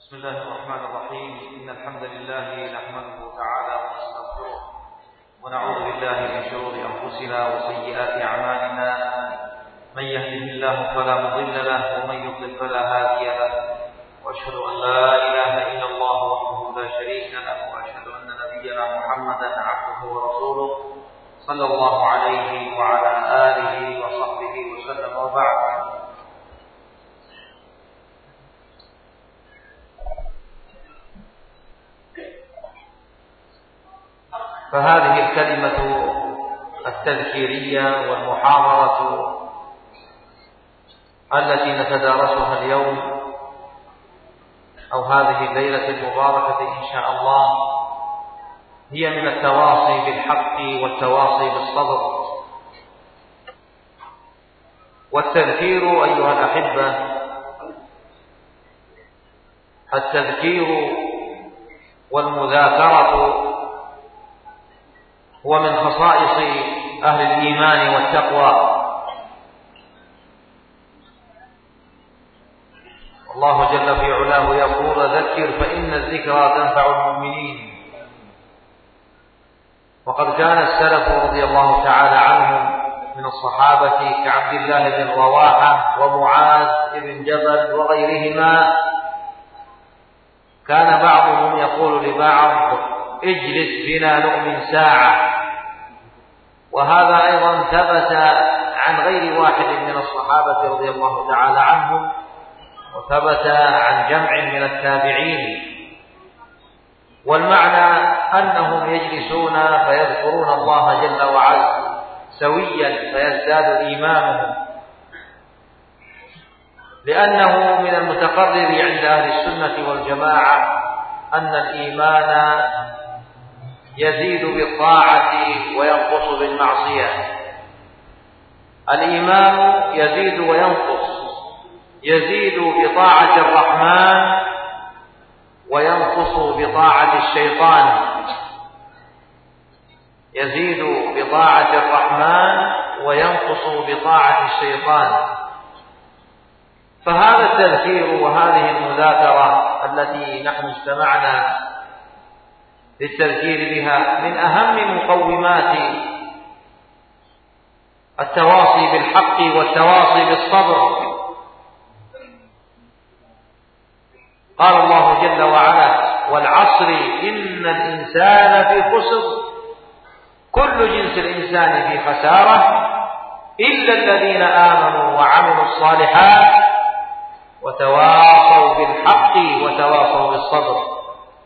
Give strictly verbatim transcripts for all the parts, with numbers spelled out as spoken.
بسم الله الرحمن الرحيم. إن الحمد لله نحمده تعالى ونستغفره ونعوذ بالله من شرور أنفسنا وسيئات أعمالنا. من يهده الله فلا مضل له ومن يضلل فلا هادي له، وأشهد أن لا إله إلا الله وحده لا شريك له، وأشهد أن نبينا محمدا عبده ورسوله صلى الله عليه وعلى آله وصحبه وسلم. وبعد، فهذه الكلمة التذكيرية والمحاضرة التي نتدارسها اليوم أو هذه الليلة المباركة إن شاء الله هي من التواصي بالحق والتواصي بالصبر. والتذكير أيها الأحبة، التذكير والمذاكرة هو من خصائص أهل الإيمان والتقوى. الله جل في علاه يقول: ذكر فإن الذكرى تنفع المؤمنين. وقد كان السلف رضي الله تعالى عنهم من الصحابة كعبد الله بن رواحة ومعاذ بن جبل وغيرهما، كان بعضهم يقول لبعض: اجلس بنا نؤمن ساعة. وهذا أيضا ثبت عن غير واحد من الصحابة رضي الله تعالى عنهم، وثبت عن جمع من التابعين. والمعنى أنهم يجلسون فيذكرون الله جل وعلا سويا فيزداد إيمانهم، لأنه من المتقرر عند أهل السنة والجماعة أن الإيمان يزيد بالطاعة وينقص بالمعصية. الإيمان يزيد وينقص، يزيد بطاعة الرحمن وينقص بطاعة الشيطان، يزيد بطاعة الرحمن وينقص بطاعة الشيطان. فهذا التذكير وهذه المذاكرة التي نحن اجتمعنا للتذكير بها من أهم مقومات التواصي بالحق والتواصي بالصبر. قال الله جل وعلا: والعصر إن الإنسان في خسر، كل جنس الإنسان في خسارة إلا الذين آمنوا وعملوا الصالحات وتواصوا بالحق وتواصوا بالصبر.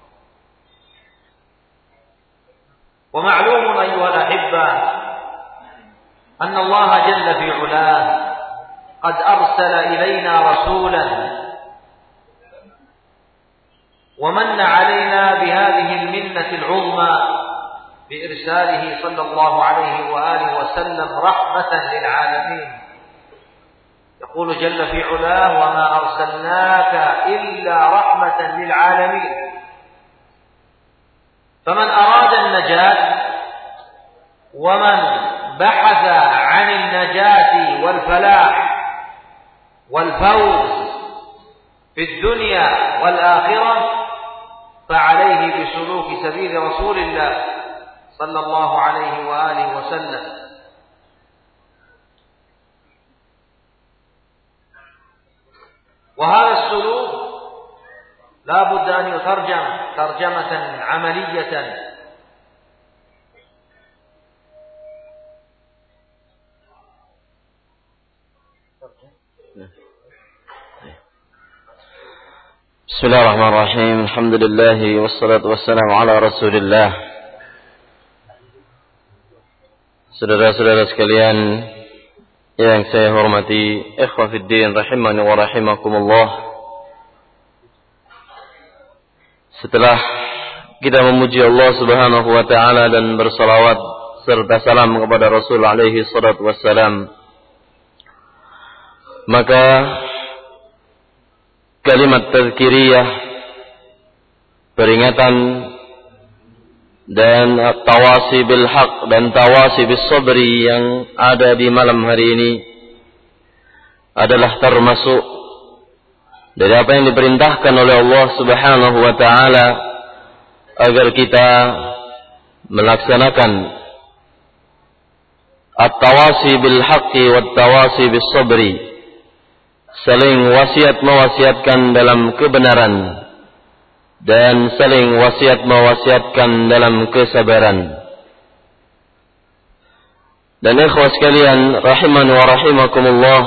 ومعلوم أيها الأحبة أن الله جل في علاه قد أرسل إلينا رسولا ومن علينا بهذه المنة العظمى بإرساله صلى الله عليه وآله وسلم رحمة للعالمين. يقول جل في علاه: وما أرسلناك إلا رحمة للعالمين. فمن أراد النجاة ومن بحث عن النجاة والفلاح والفوز في الدنيا والآخرة فعليه بسلوك سبيل رسول الله صلى الله عليه وآله وسلم. وهذا السلوك لا بد أن يترجم ترجمة عملية. بسم الله الرحمن الرحيم. الحمد لله والصلاة والسلام على رسول الله. Saudara-saudara sekalian yang saya hormati, ikhwah fiddin rahimani wa rahimakumullah. Setelah kita memuji Allah Subhanahu wa taala dan bersalawat serta salam kepada Rasul alaihi salatu wassalam, maka kalimat tazkiriyah, peringatan dan tawasi bil haq dan tawasi bis sabri yang ada di malam hari ini adalah termasuk dari apa yang diperintahkan oleh Allah Subhanahu wa taala agar kita melaksanakan at-tawasi bil haqqi wat tawasi bis sabri, saling wasiat mewasiatkan dalam kebenaran dan saling wasiat mewasiatkan dalam kesabaran. Dan ikhwah sekalian rahimani wa rahimakumullah,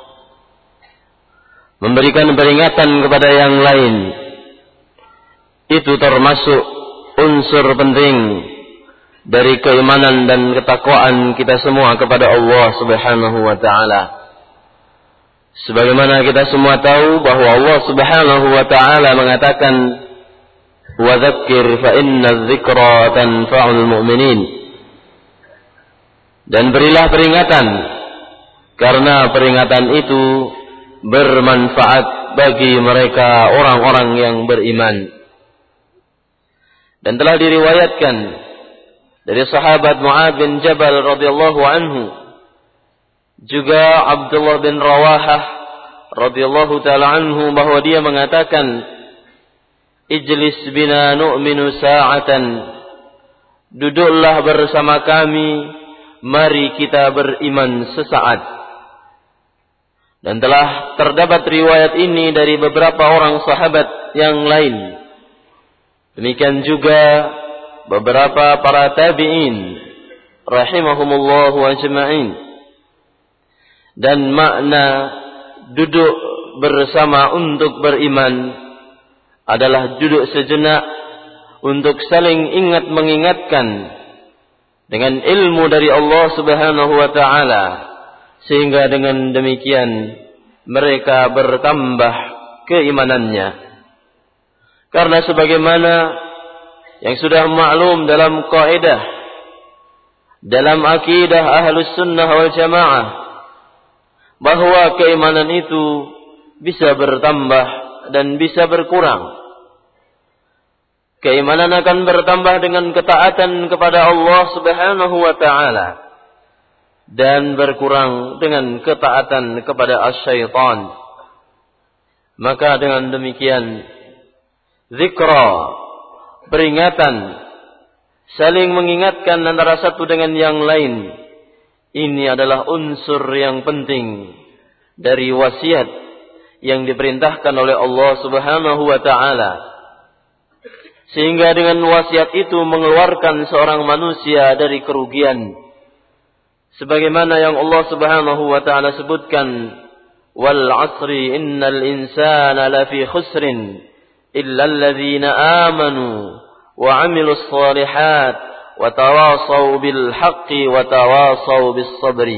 memberikan peringatan kepada yang lain itu termasuk unsur penting dari keimanan dan ketakwaan kita semua kepada Allah Subhanahu wa taala. Sebagaimana kita semua tahu bahwa Allah Subhanahu wa taala mengatakan, "Wa dzakkir fa inna dzikra tanfa'ul mu'minin." Dan berilah peringatan, karena peringatan itu bermanfaat bagi mereka orang-orang yang beriman. Dan telah diriwayatkan dari sahabat Mu'adz bin Jabal radhiyallahu anhu, juga Abdullah bin Rawahah radhiyallahu taala anhu, bahwa dia mengatakan, "Ijlis bina nu'minu sa'atan." Duduklah bersama kami, mari kita beriman sesaat. Dan telah terdapat riwayat ini dari beberapa orang sahabat yang lain. Demikian juga beberapa para tabi'in rahimahumullahu ajma'in. Dan makna duduk bersama untuk beriman adalah duduk sejenak untuk saling ingat mengingatkan dengan ilmu dari Allah Subhanahu wa taala, sehingga dengan demikian mereka bertambah keimanannya. Karena sebagaimana yang sudah maklum dalam kaidah dalam akidah Ahlus Sunnah wal Jamaah, bahwa keimanan itu bisa bertambah dan bisa berkurang. Keimanan akan bertambah dengan ketaatan kepada Allah Subhanahu wa taala, dan berkurang dengan ketaatan kepada asy-syaitan. Maka dengan demikian zikra, peringatan, saling mengingatkan antara satu dengan yang lain, ini adalah unsur yang penting dari wasiat yang diperintahkan oleh Allah Subhanahu wa taala. Sehingga dengan wasiat itu mengeluarkan seorang manusia dari kerugian. Sebagaimana yang Allah Subhanahu wa taala sebutkan, "Wal 'asri innal insana lafi khusrin illa alladzina amanu wa 'amilus shalihat wa tawasaw bil haqqi wa tawasaw bis sabri."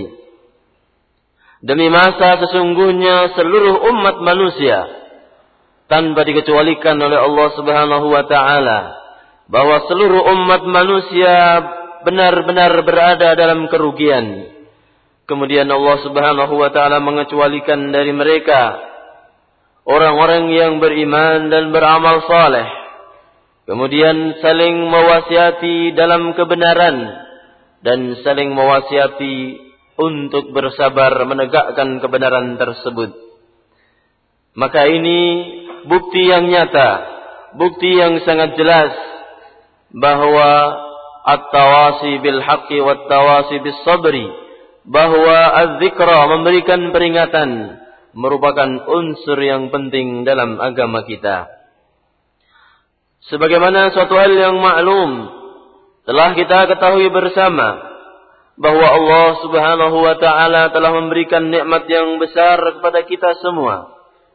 Demi masa sesungguhnya seluruh umat manusia, tanpa dikecualikan oleh Allah Subhanahu wa taala, bahwa seluruh umat manusia benar-benar berada dalam kerugian. Kemudian Allah Subhanahu wa taala mengecualikan dari mereka orang-orang yang beriman dan beramal saleh. Kemudian saling mewasiati dalam kebenaran dan saling mewasiati untuk bersabar menegakkan kebenaran tersebut. Maka ini bukti yang nyata, bukti yang sangat jelas bahwa at-tawasi bil haqqi wat tawasi bis sabri, bahwa az-zikra, memberikan peringatan, merupakan unsur yang penting dalam agama kita. Sebagaimana suatu hal yang maklum telah kita ketahui bersama, bahwa Allah Subhanahu wa taala telah memberikan nikmat yang besar kepada kita semua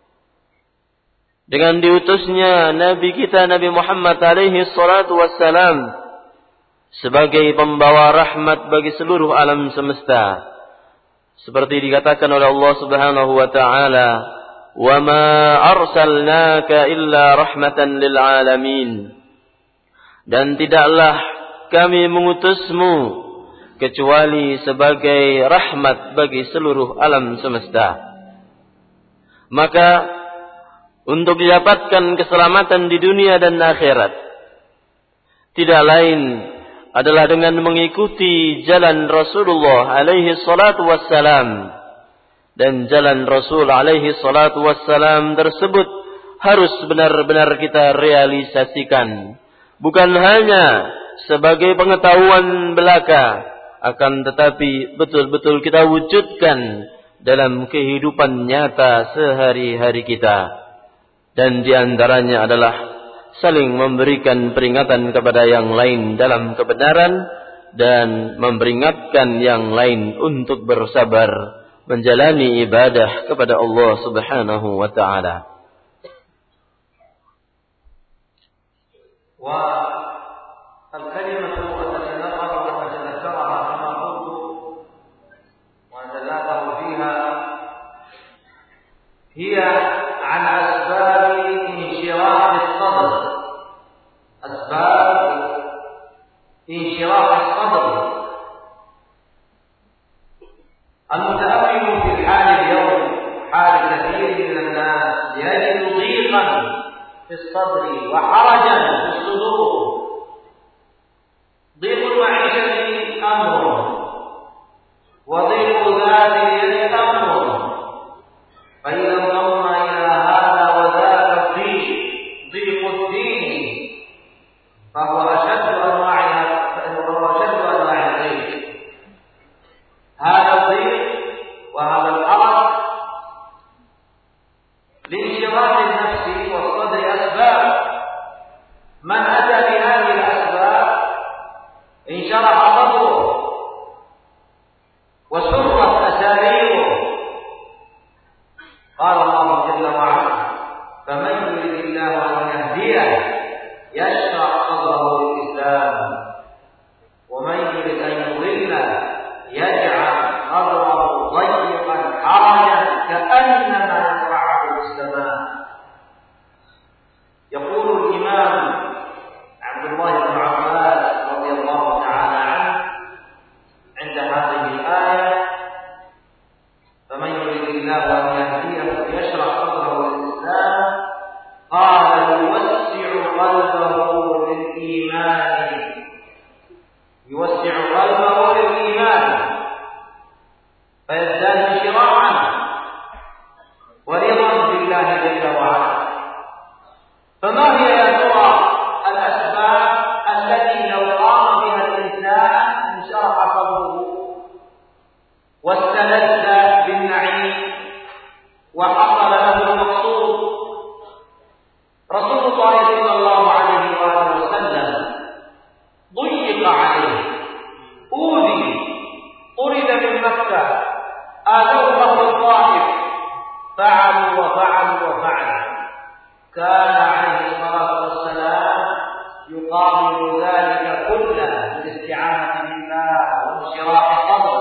dengan diutusnya Nabi kita Nabi Muhammad alaihi salatu wassalam sebagai pembawa rahmat bagi seluruh alam semesta. Seperti dikatakan oleh Allah Subhanahu wa taala, "Wa ma arsalnaka illa rahmatan lil alamin." Dan tidaklah kami mengutusmu kecuali sebagai rahmat bagi seluruh alam semesta. Maka untuk didapatkan keselamatan di dunia dan akhirat, tidak lain adalah dengan mengikuti jalan Rasulullah alaihi salatu wassalam, dan jalan Rasul alaihi salatu wassalam tersebut harus benar-benar kita realisasikan. Bukan hanya sebagai pengetahuan belaka, akan tetapi betul-betul kita wujudkan dalam kehidupan nyata sehari-hari kita. Dan di antaranya adalah saling memberikan peringatan kepada yang lain dalam kebenaran dan memperingatkan yang lain untuk bersabar menjalani ibadah kepada Allah Subhanahu wa taala. والكلمة أتتنقل وأتذكرها كما قلت وأتذاكر فيها هي عن أسباب انشراح الصدر أسباب انشراح الصدر. المتأمل في الحال اليوم حال كثير من الناس يجد ضيقا في الصدر وحرجا في الصدور. ضيق المعيشة أمر وضيق ذات اليد أمر، فإذا انضم إلى هذا وذاك الضيق ضيق الدين فهو أشد أنواع فهو أشد أنواع الضيق. هذا الضيق وهذا الحرج لانشراح النفس والصدر أسباب. من أتى بهذه الأسباب انشرح صدره وسرت أساريره. قال الله جل وعلا: فمن يريد الله أن يهديه يشرح صدره للإسلام ومن يريد أن يضله يجعل صدره ضيقا حرجا كأنما يصعد في السماء. يقول الإمام عبد الله بن عباس رضي الله تعالى عنه عند هذه الآية: فمن يريد الله أن يهديه يشرح صدره للإسلام، قال: يوسع قلبه للإيمان يوسع قلبه للإيمان فيزداد انشراحا ورضا بالله جل وعلا. فما هي يا ترى الأسباب التي لو قام بها الإنسان انشرح صدره واستلذ بالنعيم وحصل له المقصود؟ رسول الله صلى الله عليه وآله وسلم ضيق عليه، أوذي، طرد من مكة، آذوه أهل الطائف، فعلوا وفعلوا وفعلوا. كان عليه الصلاة والسلام يقابل ذلك كله بالاستعانة بالله وانشراح الصدر.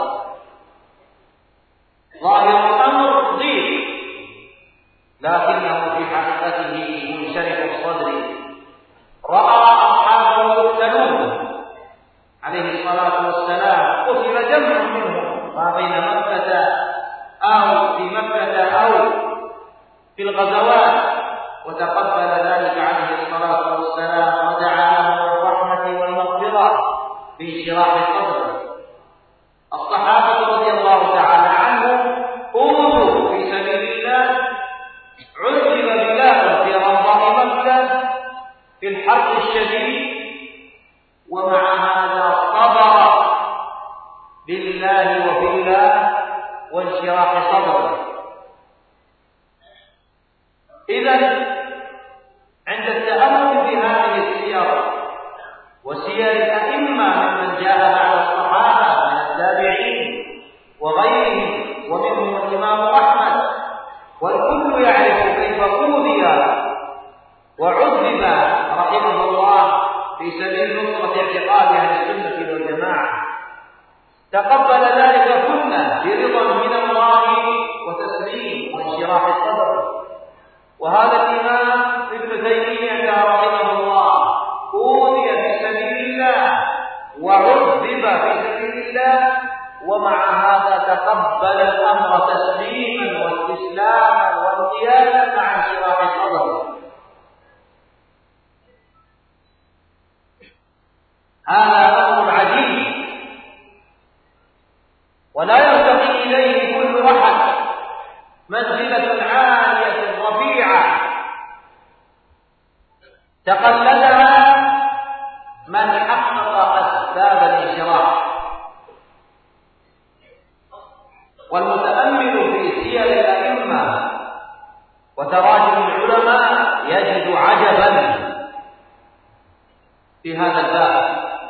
ظاهر الأمر ضيق، لكنه في حقيقته منشرح الصدر. رأى أصحابه يقتلون عليه الصلاة والسلام، قتل جمع منهم ما بين مكة أو في مكة أو في الغزوات، وتقبل ذلك عليه الصلاة والسلام ودعا له بالرحمة والمغفرة بانشراح الصدر. الصحابة رضي الله تعالى عنهم أوذوا في سبيل الله، عذب بلال في رمضاء مكة في الحرب الشديد، ومع هذا صبر بالله وفي الله وانشراح صدره. إذن عند التأمل في هذه السير وسير الأئمة ممن جاء بعد الصحابة من التابعين وغيرهم ومنهم الإمام أحمد، والكل يعرف كيف أوذي وعذب رحمه الله في سبيل نصرة اعتقاد أهل السنة والجماعة، تقبل ذلك كله برضا من الله وتسليم وانشراح الصدر. وهذا الإمام ابن تيمية رحمه الله أوذي في سبيل الله وعذب في سبيل الله، ومع هذا تقبل الأمر تسليما واستسلاما وانقيادا مع انشراح الصدر. هذا أمر عجيب ولا يرتقي إليه كل أحد تقلدها من حقق أسباب الانشراح، والمتأمل في سير الأئمة وتراجم العلماء يجد عجبا في هذا الباب.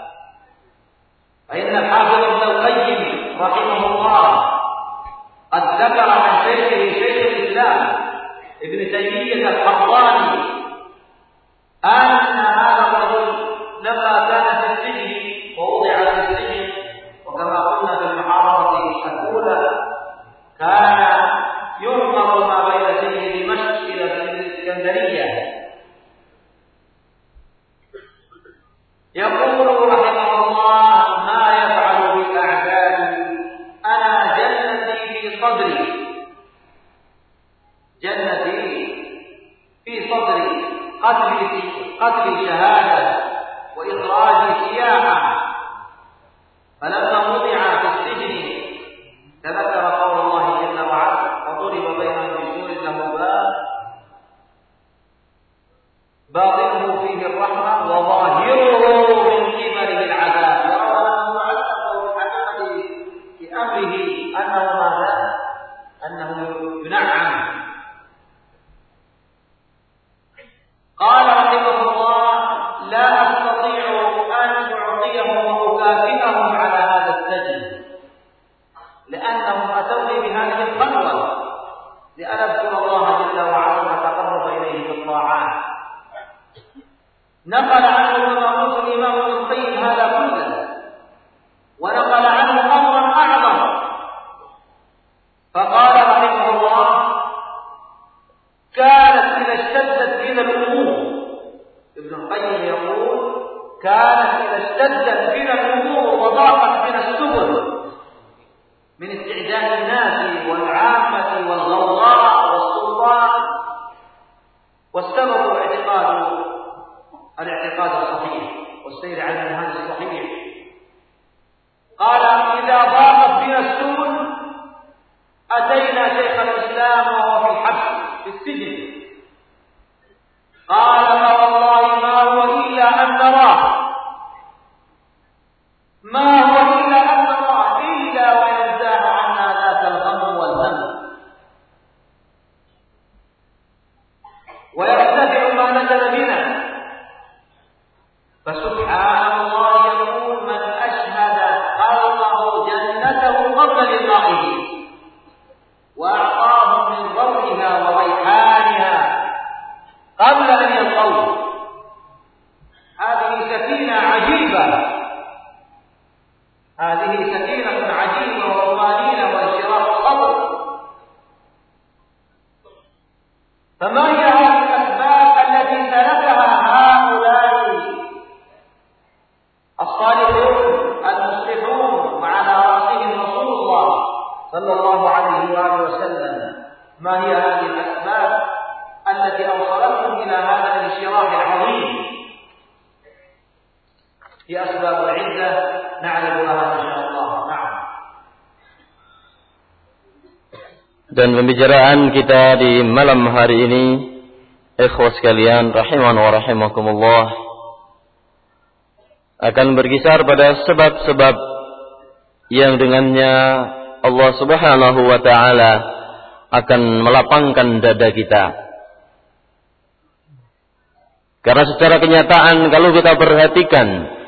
فإن الحافظ ابن القيم رحمه الله قد ذكر عن شيخه شيخ الإسلام ابن تيمية الحراني أن هذا الرجل لما كان في السجن ووضع في السجن، وكما قلنا في المحاضرة الأولى كان ينقل ما بين سجن دمشق إلى سجن الإسكندرية، يقول رحمه الله: ما يفعل بالأعداء أنا جنتي في صدري، جنتي في صدري، قتلي قتلي شهادة وإخراجي سياحة. فلما وضع في السجن تذكر قول الله جل وعلا: فضرب بينهم بسور له باب باطنه فيه الرحمة وظاهره من قبله العذاب. يرون أنه عذبه في أمره أنه ماذا؟ أنه ينعم. قال رحمه الله: لا أستطيع أن أعطيهم وأكافئهم على هذا السجن، لأنهم أتوني بهذه الخلوة لأن أذكر الله جل وعلا وتقرب إليه بالطاعات. نقل عنه كما قلت الإمام ابن القيم هذا كله، ونقل عنه أمرا أعظم، فقال رحمه الله: كانت إذا اشتدت بنا الأمور، ابن القيم يقول: كانت إذا اشتدت بنا الأمور وضاقت بنا السبل من استعداد الناس والعامة والغوغاء والسلطان، والسبب اعتقاد الاعتقاد الصحيح والسير على المنهج الصحيح. قال: إذا ضاقت بنا السبل أتينا شيخ الإسلام وهو في الحبس في السجن، قال: فوالله ما هو إلا أن نراه، ما هو إلا أن نراه إلا وينزاح عنا ذات الغم والهم، ويرتفع ما نزل بنا. فسبحان الله يقول: من أشهد خلقه جنته قبل لقائه وأعطاهم من ضوئها وريحانها قبل أن يلقوه. هذه سكينة عجيبة، هذه سكينة عجيبة وطمأنينة وانشراح صدر. فما هي هذه الأسباب التي سلكها هؤلاء الصالحون المصلحون وعلى رأسهم رسول الله صلى الله عليه وآله وسلم؟ ما هي هذه الأسباب التي أوصلتهم إلى هذا الانشراح العظيم؟ هي أسباب عدة نعرفها إن شاء الله. نعم. Dan pembicaraan kita di malam hari ini, ikhwas sekalian rahiman wa rahimakumullah, akan berkisar pada sebab-sebab yang dengannya Allah Subhanahu wa taala akan melapangkan dada kita. Karena secara kenyataan kalau kita perhatikan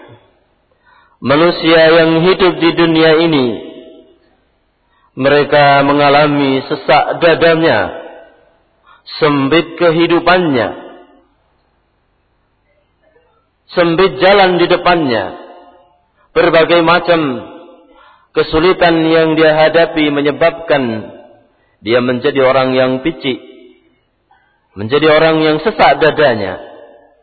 manusia yang hidup di dunia ini, mereka mengalami sesak dadanya, sempit kehidupannya, sempit jalan di depannya, berbagai macam kesulitan yang dia hadapi menyebabkan dia menjadi orang yang picik, menjadi orang yang sesak dadanya.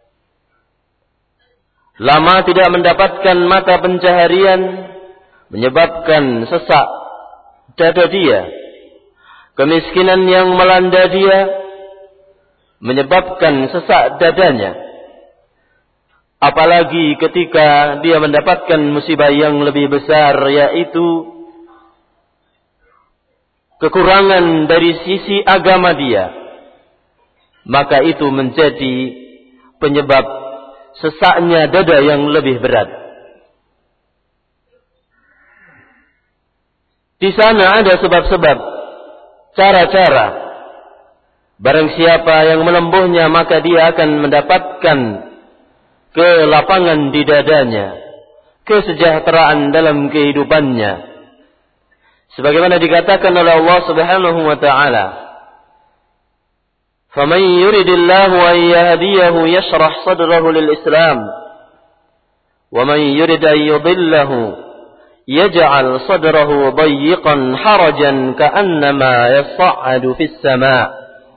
Lama tidak mendapatkan mata pencaharian menyebabkan sesak dada dia. Kemiskinan yang melanda dia menyebabkan sesak dadanya. Apalagi ketika dia mendapatkan musibah yang lebih besar, yaitu kekurangan dari sisi agama dia, maka itu menjadi penyebab sesaknya dada yang lebih berat. Di sana ada sebab-sebab, cara-cara. Barang siapa yang menempuhnya maka dia akan mendapatkan kelapangan di dadanya, kesejahteraan dalam kehidupannya. Sebagaimana dikatakan oleh Allah Subhanahu wa taala, "Faman yuridillahu an yahdiyahu yashrah sadrahu lil-Islam, wa man yurid an yudillahu yaj'al sadrahu dayyiqan harajan ka'annama yas'adu fis sama'."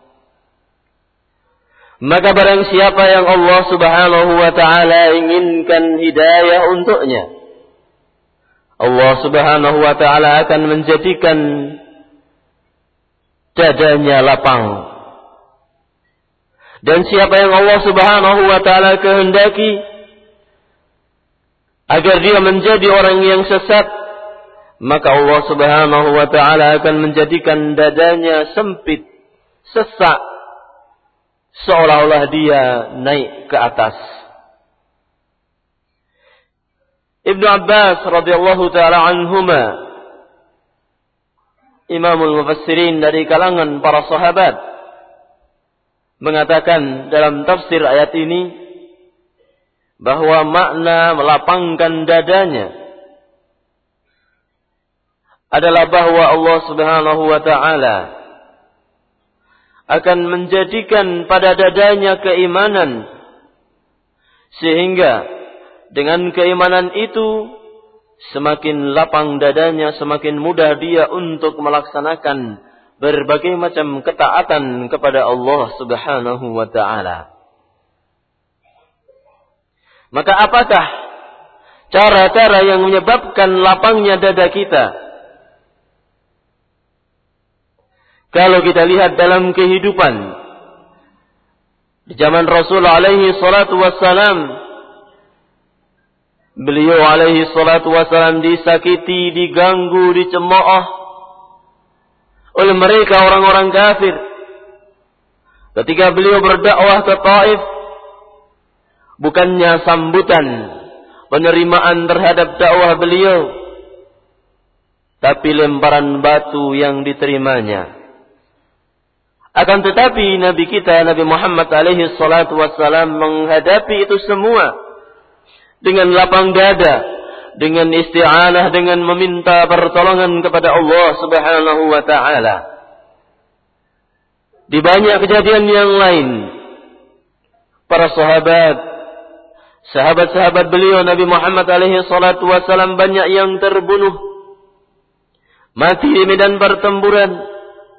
Maka barang siapa yang Allah Subhanahu wa taala inginkan hidayah untuknya, Allah Subhanahu wa taala akan menjadikan dadanya lapang. Dan siapa yang Allah Subhanahu wa taala kehendaki agar dia menjadi orang yang sesat, maka Allah Subhanahu wa taala akan menjadikan dadanya sempit, sesak, seolah-olah dia naik ke atas. Ibnu Abbas radhiyallahu taala anhuma, Imamul Mufassirin dari kalangan para sahabat, mengatakan dalam tafsir ayat ini bahwa makna melapangkan dadanya adalah bahwa Allah Subhanahu wa taala akan menjadikan pada dadanya keimanan, sehingga dengan keimanan itu semakin lapang dadanya, semakin mudah dia untuk melaksanakan berbagai macam ketaatan kepada Allah Subhanahu wa taala. Maka apakah cara-cara yang menyebabkan lapangnya dada kita? Kalau kita lihat dalam kehidupan di zaman Rasul alaihi salatu wassalam, beliau alaihi salatu wassalam disakiti, diganggu, dicemooh oleh mereka orang-orang kafir. Ketika beliau berdakwah ke Taif, bukannya sambutan penerimaan terhadap dakwah beliau, tapi lemparan batu yang diterimanya. Akan tetapi Nabi kita, Nabi Muhammad alaihi salatu wassalam menghadapi itu semua dengan lapang dada, dengan isti'anah, dengan meminta pertolongan kepada Allah Subhanahu wa taala. Di banyak kejadian yang lain, para sahabat, sahabat-sahabat beliau Nabi Muhammad alaihi salatu wassalam banyak yang terbunuh, mati di medan pertempuran,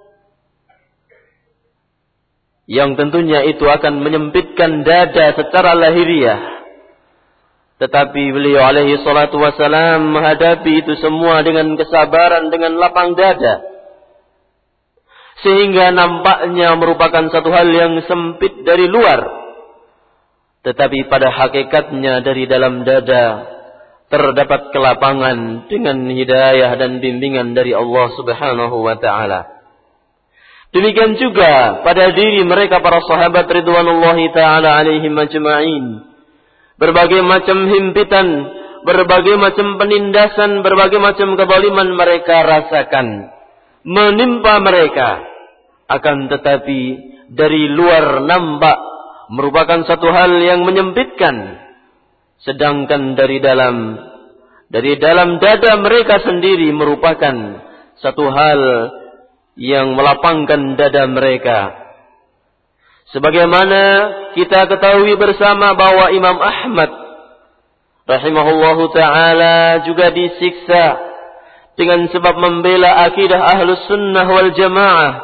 yang tentunya itu akan menyempitkan dada secara lahiriah. Tetapi beliau alaihi salatu wassalam menghadapi itu semua dengan kesabaran, dengan lapang dada, sehingga nampaknya merupakan satu hal yang sempit dari luar, tetapi pada hakikatnya dari dalam dada terdapat kelapangan dengan hidayah dan bimbingan dari Allah Subhanahu wa taala. Demikian juga pada diri mereka para sahabat ridwanullahi ta'ala alaihim ajma'in. Berbagai macam himpitan, berbagai macam penindasan, berbagai macam kezaliman mereka rasakan menimpa mereka. Akan tetapi dari luar nampak merupakan satu hal yang menyempitkan. Sedangkan dari dalam, dari dalam dada mereka sendiri merupakan satu hal yang melapangkan dada mereka. Sebagaimana kita ketahui bersama bahwa Imam Ahmad rahimahullahu ta'ala juga disiksa dengan sebab membela akidah Ahlus Sunnah wal Jamaah.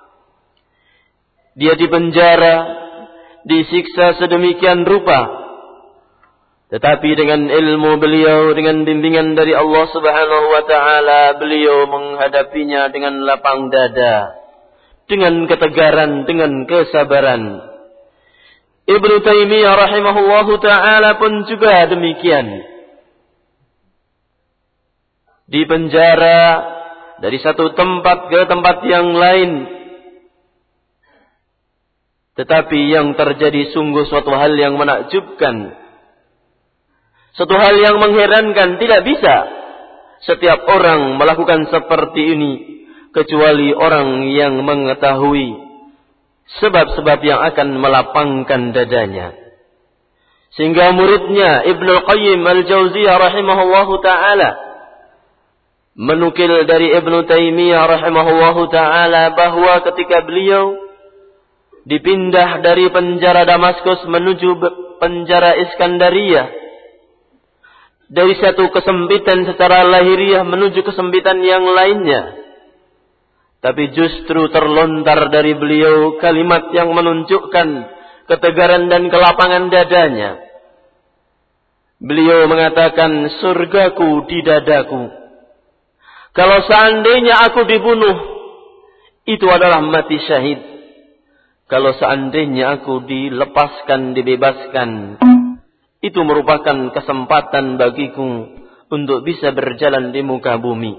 Dia dipenjara, disiksa sedemikian rupa, tetapi dengan ilmu beliau, dengan bimbingan dari Allah Subhanahu wa ta'ala, beliau menghadapinya dengan lapang dada, dengan ketegaran, dengan kesabaran. Ibnu Taimiyah rahimahullahu ta'ala pun juga demikian. Di penjara, dari satu tempat ke tempat yang lain, Tetapi yang terjadi sungguh suatu hal yang menakjubkan. Suatu hal yang mengherankan. Tidak bisa setiap orang melakukan seperti ini kecuali orang yang mengetahui sebab-sebab yang akan melapangkan dadanya. Sehingga muridnya Ibnu Qayyim Al-Jauziyah rahimahullahu ta'ala menukil dari Ibnu Taimiyah rahimahullahu ta'ala bahwa ketika beliau dipindah dari penjara Damaskus menuju penjara Iskandariyah, dari satu kesempitan secara lahiriah menuju kesempitan yang lainnya, tapi justru terlontar dari beliau kalimat yang menunjukkan ketegaran dan kelapangan dadanya. Beliau mengatakan, surgaku di dadaku. Kalau seandainya aku dibunuh, itu adalah mati syahid. Kalau seandainya aku dilepaskan, dibebaskan, itu merupakan kesempatan bagiku untuk bisa berjalan di muka bumi.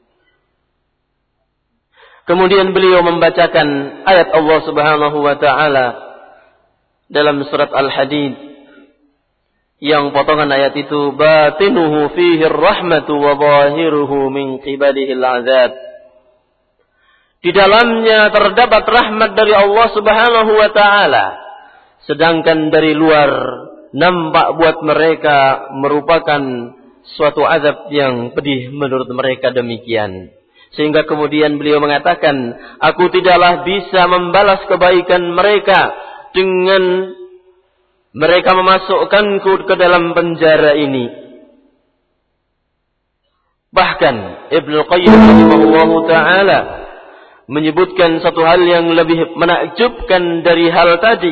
Kemudian beliau membacakan ayat Allah Subhanahu wa ta'ala dalam surat Al-Hadid, yang potongan ayat itu, batinuhu fihi rahmatu wa zahiruhu min qibalihi al-azab. Di dalamnya terdapat rahmat dari Allah Subhanahu wa ta'ala, sedangkan dari luar nampak buat mereka merupakan suatu azab yang pedih menurut mereka demikian. Sehingga kemudian beliau mengatakan, aku tidaklah bisa membalas kebaikan mereka dengan mereka memasukkanku ke dalam penjara ini. Bahkan Ibnu Qayyim rahimahullahu ta'ala menyebutkan satu hal yang lebih menakjubkan dari hal tadi.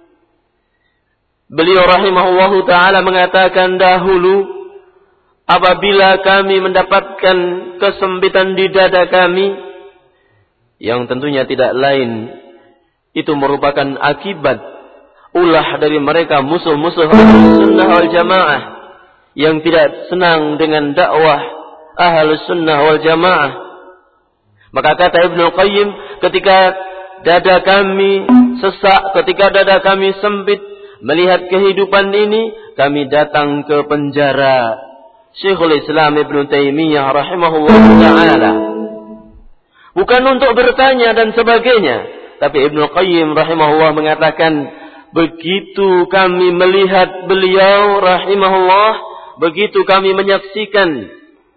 Beliau rahimahullahu ta'ala mengatakan, dahulu apabila kami mendapatkan kesempitan di dada kami, yang tentunya tidak lain itu merupakan akibat ulah dari mereka musuh-musuh Ahlus Sunnah wal Jamaah yang tidak senang dengan dakwah Ahlus Sunnah wal Jamaah. Maka kata Ibnu Qayyim, ketika dada kami sesak, ketika dada kami sempit melihat kehidupan ini, kami datang ke penjara Syekhul Islam Ibnu Taimiyah rahimahullah ta'ala. Bukan untuk bertanya dan sebagainya, tapi Ibnu Qayyim rahimahullah mengatakan, begitu kami melihat beliau rahimahullah, begitu kami menyaksikan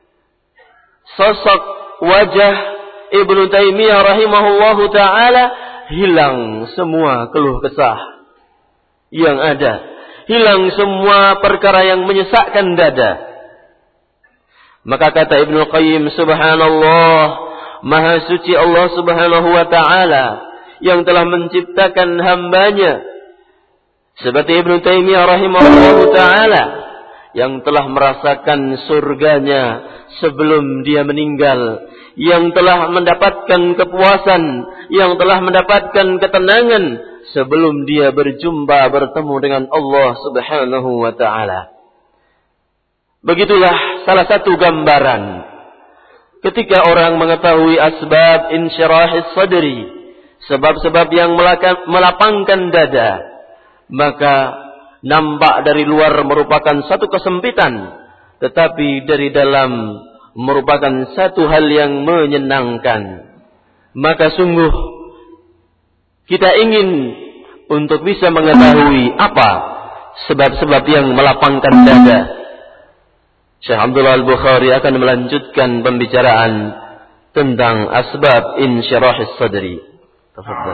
sosok wajah Ibnu Taimiyah rahimahullahu ta'ala, hilang semua keluh kesah yang ada, hilang semua perkara yang menyesakkan dada. Maka kata Ibnu Qayyim, subhanallah, maha suci Allah Subhanahu wa ta'ala yang telah menciptakan hambanya seperti Ibnu Taimiyah rahimahullahu ta'ala, yang telah merasakan surganya sebelum dia meninggal, yang telah mendapatkan kepuasan, yang telah mendapatkan ketenangan sebelum dia berjumpa bertemu dengan Allah Subhanahu wa ta'ala. Begitulah salah satu gambaran ketika orang mengetahui asbab insyirahis sadri, sebab-sebab yang melapangkan dada, maka nampak dari luar merupakan satu kesempitan, tetapi dari dalam merupakan satu hal yang menyenangkan. Maka sungguh kita ingin untuk bisa mengetahui apa sebab-sebab yang melapangkan dada. Syekh Abdullah Al-Bukhari akan melanjutkan pembicaraan tentang asbab insyirahis sadri. Tafadhal.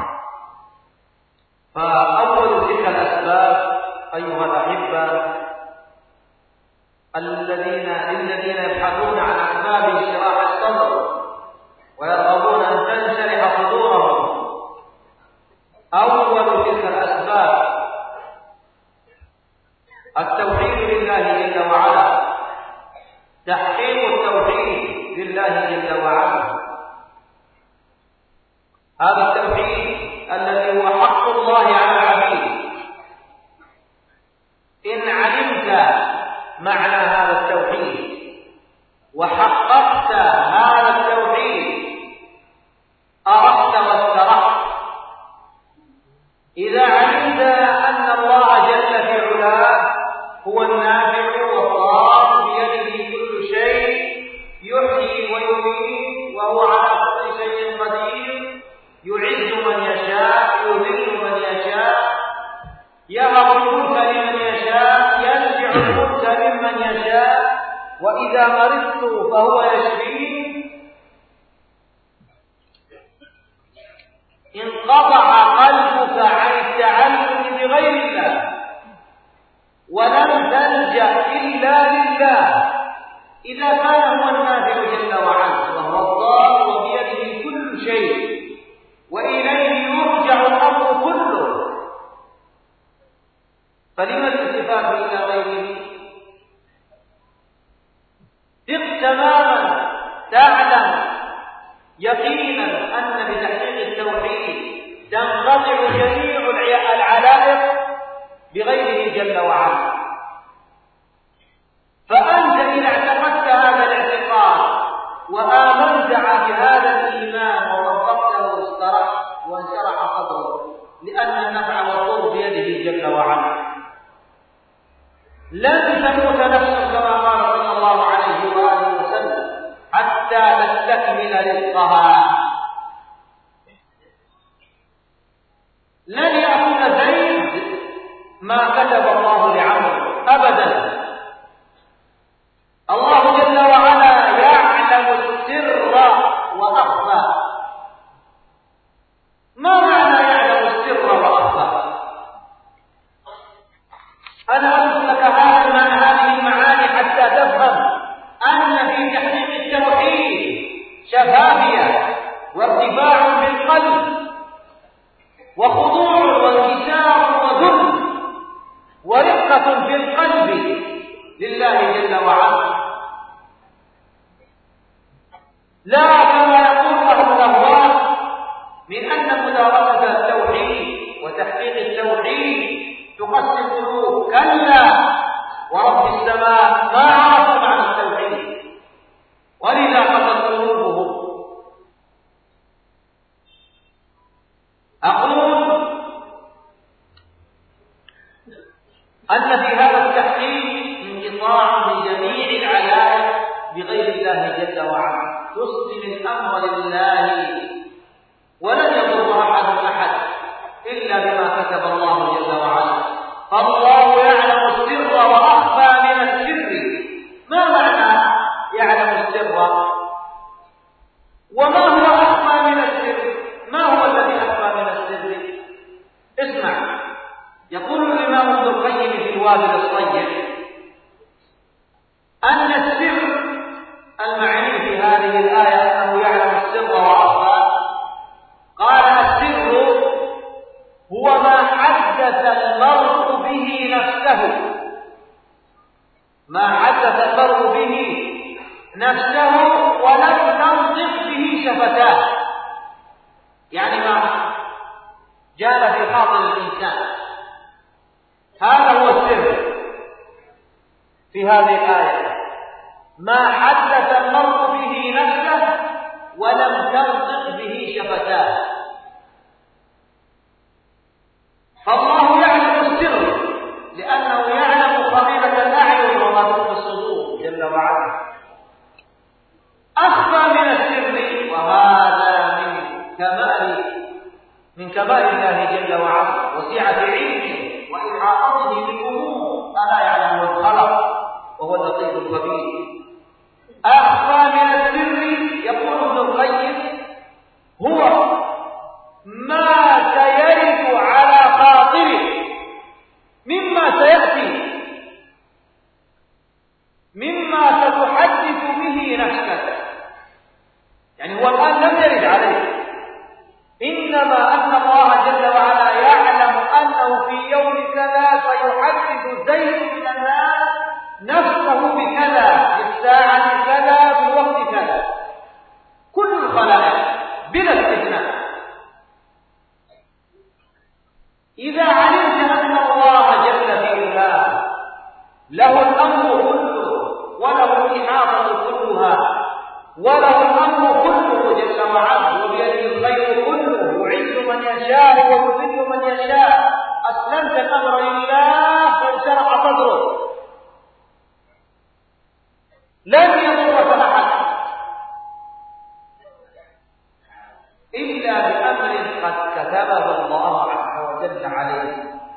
فأول تلك الأسباب أيها الأحبة الذين الذين يبحثون عن أسباب انشراح الصدر ويرغبون أن تنشرح صدورهم، أول تلك الأسباب التوحيد لله جل وعلا، تحقيق التوحيد لله جل وعلا. هذا التوحيد الذي هو حق الله على العبيد. إن علمت معنى هذا التوحيد وحققت هذا التوحيد أردت واسترحت. إذا علمت أن الله جل في علاه هو النافع والضار بيده كل شيء، يحيي ويميت وهو على كل شيء قدير، يعز من يشاء يذل من يشاء، يهب الملك لمن يشاء ينزع الملك ممن يشاء، وإذا مرضت فهو يشفين، انقطع قلبك عن التعلم بغير الله ولم تلجأ إلا لله. إذا كان هو النافع جل وعلا وهو الضار وبيده كل شيء وإليه يرجع الأمر كله، فلما الالتفات إلى غيره؟ ثق تماما، تعلم يقينا أن بتحقيق التوحيد تنقطع جميع العلائق بغيره جل وعلا. فأنت إذا اعتقدت هذا الاعتقاد وآمنت بهذا الإيمان ووفقته استرحت وانشرح صدرك، لأن النفع والضر بيده جل وعلا. لن تموت نفس كما قال صلى الله عليه وآله وسلم حتى تستكمل رزقها. لن يأكل زيد ما كتب الله لعمرو أبدا. الله جل وعلا يعلم السر وأخفى. ما معنى يعلم السر وأخفى؟ أنا أقول لك هذا معنى هذه المعاني حتى تفهم أن في تحقيق التوحيد شفافية وارتفاع في القلب وخضوع وانكسار وذل ورقة في القلب لله جل وعلا، لا كما يقول أهل الأهواء من أن مدارسة التوحيد وتحقيق التوحيد تقسم القلوب. كلا ورب السماء ما عرفوا معنى التوحيد ولذا قست قلوبهم. أقول أن في هذا التحقيق انقطاع بجميع العلائق بغير الله جل وعلا. تسلم الأمر لله ولن يضر أحد أحد إلا بما كتب الله جل وعلا. فالله يعلم السر وأخفى من السر. ما معنى يعلم السر؟ وما هو أخفى من السر؟ ما هو الذي أخفى من السر؟ اسمع، يقول الإمام ابن القيم في الوابل الصيب أن السر المعني في هذه الآية أنه يعلم السر وأخفى. قال السر هو ما حدث المرء به نفسه، ما حدث المرء به نفسه ولم تنطق به شفتاه، يعني ما جال في خاطر الإنسان. هذا هو السر في هذه الآية، ما حدث المرء به نفسه ولم تنطق به شفتاه. فالله يعلم السر لأنه يعلم خفية الأعين وما تخفي الصدور جل وعلا. أخفى من السر، وهذا من كمال من كمال الله جل وعلا وسعة علمه وإحاطته بالأمور. ألا يعلم الخلق وهو اللطيف الخبير. أخفى من السر يقول ابن القيم هو ما سيرد على خاطره مما سيأتي، مما ستحدث به نفسك. يعني هو الآن لم يرد عليه، إنما أن الله جل وعلا يعلم أنه في يوم كذا سيحدث زيد من الناس نفسه بكذا في الساعة كذا في الوقت كذا. كل الخلائق بلا استثناء. إذا علمت أن الله جل في علاه له الأمر كله وله الإحاطة كلها وله الأمر كله جل وعلا وبيده الخير كله، يعز من يشاء ويذل من يشاء، عليه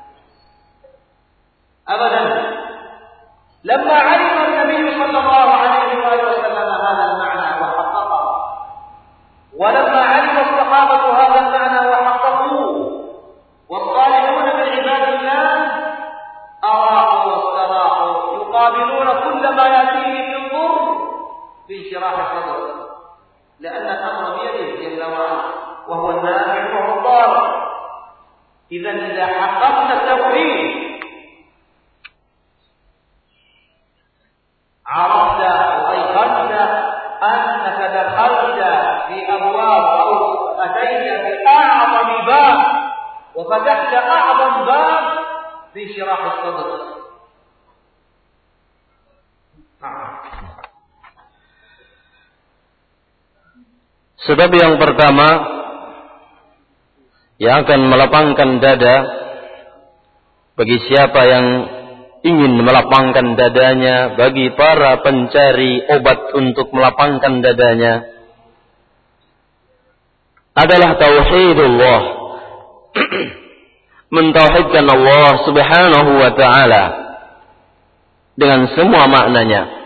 أبدا. لما علم النبي صلى الله عليه وآله وسلم هذا المعنى وحققه، ولما علم الصحابة هذا المعنى وحققوه، والصالحون من عباد الله أراحوا واستراحوا يقابلون كل ما يأتيه من ضر بانشراح الصدر، لأن الأمر بيده جل وعلا وهو النافع وهو الضار. إذا إذا حققت التوحيد عرفت وأيقنت أنك دخلت في أبواب أو أتيت بأعظم باب وفتحت أعظم باب في انشراح الصدر. Sebab yang pertama yang akan melapangkan dada bagi siapa yang ingin melapangkan dadanya, bagi para pencari obat untuk melapangkan dadanya, adalah tauhidullah, mentauhidkan Allah Subhanahu wa ta'ala dengan semua maknanya.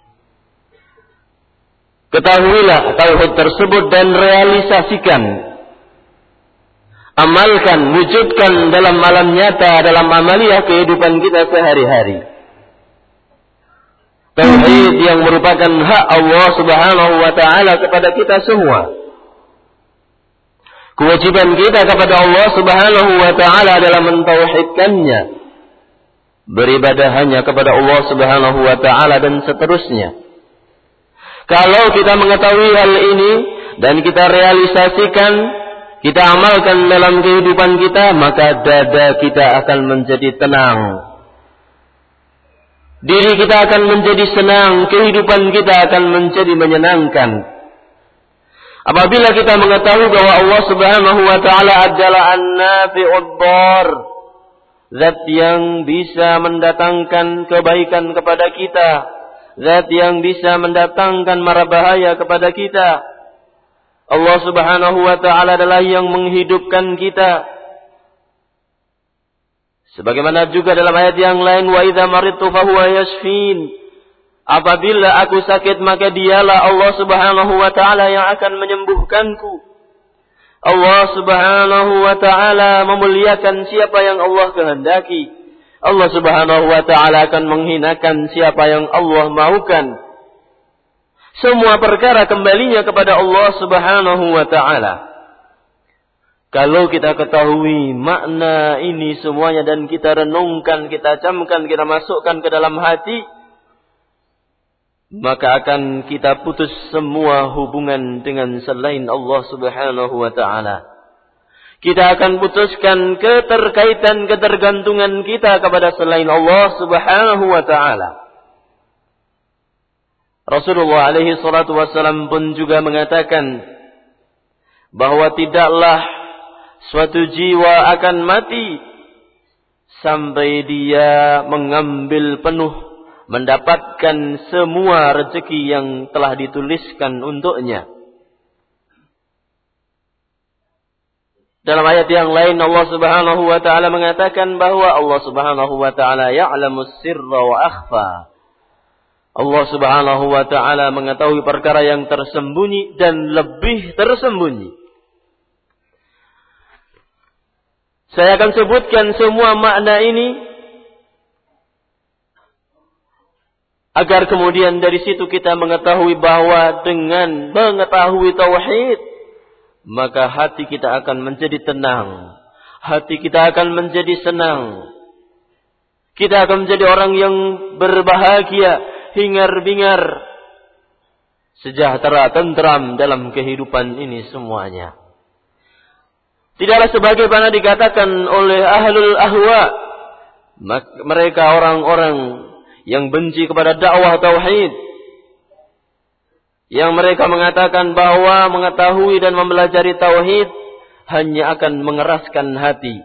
Ketahuilah tauhid tersebut dan realisasikan, amalkan, wujudkan dalam alam nyata, dalam amaliyah kehidupan kita sehari-hari. Tauhid yang merupakan hak Allah Subhanahu wa ta'ala kepada kita semua. Kewajiban kita kepada Allah Subhanahu wa ta'ala adalah mentauhidkannya, beribadah hanya kepada Allah Subhanahu wa ta'ala dan seterusnya. Kalau kita mengetahui hal ini dan kita realisasikan, kita amalkan dalam kehidupan kita, maka dada kita akan menjadi tenang. Diri kita akan menjadi senang, kehidupan kita akan menjadi menyenangkan. Apabila kita mengetahui bahwa Allah Subhanahu wa ta'ala adalah an-nafi'ud dhar, zat yang bisa mendatangkan kebaikan kepada kita, zat yang bisa mendatangkan mara bahaya kepada kita. Allah Subhanahu wa ta'ala adalah yang menghidupkan kita. Sebagaimana juga dalam ayat yang lain, wa idza maridtu fahuwa yashfin. Apabila aku sakit, maka dialah Allah Subhanahu wa ta'ala yang akan menyembuhkanku. Allah Subhanahu wa ta'ala memuliakan siapa yang Allah kehendaki. Allah Subhanahu wa ta'ala akan menghinakan siapa yang Allah maukan. Semua perkara kembalinya kepada Allah Subhanahu wa ta'ala. Kalau kita ketahui makna ini semuanya dan kita renungkan, kita camkan, kita masukkan ke dalam hati, maka akan kita putus semua hubungan dengan selain Allah Subhanahu wa ta'ala. Kita akan putuskan keterkaitan, ketergantungan kita kepada selain Allah Subhanahu wa ta'ala. Rasulullah alaihi salatu wassalam pun juga mengatakan bahwa tidaklah suatu jiwa akan mati sampai dia mengambil penuh, mendapatkan semua rezeki yang telah dituliskan untuknya. Dalam ayat yang lain Allah Subhanahu wa ta'ala mengatakan bahwa Allah Subhanahu wa ta'ala ya'lamu sirra wa akhfa. Allah Subhanahu wa ta'ala mengetahui perkara yang tersembunyi dan lebih tersembunyi. Saya akan sebutkan semua makna ini agar kemudian dari situ kita mengetahui bahwa dengan mengetahui tauhid, maka hati kita akan menjadi tenang. Hati kita akan menjadi senang. Kita akan menjadi orang yang berbahagia, hingar-bingar, sejahtera, tentram dalam kehidupan ini semuanya. Tidaklah sebagaimana dikatakan oleh ahlul ahwa, mereka orang-orang yang benci kepada dakwah tauhid, yang mereka mengatakan bahwa mengetahui dan mempelajari tauhid hanya akan mengeraskan hati.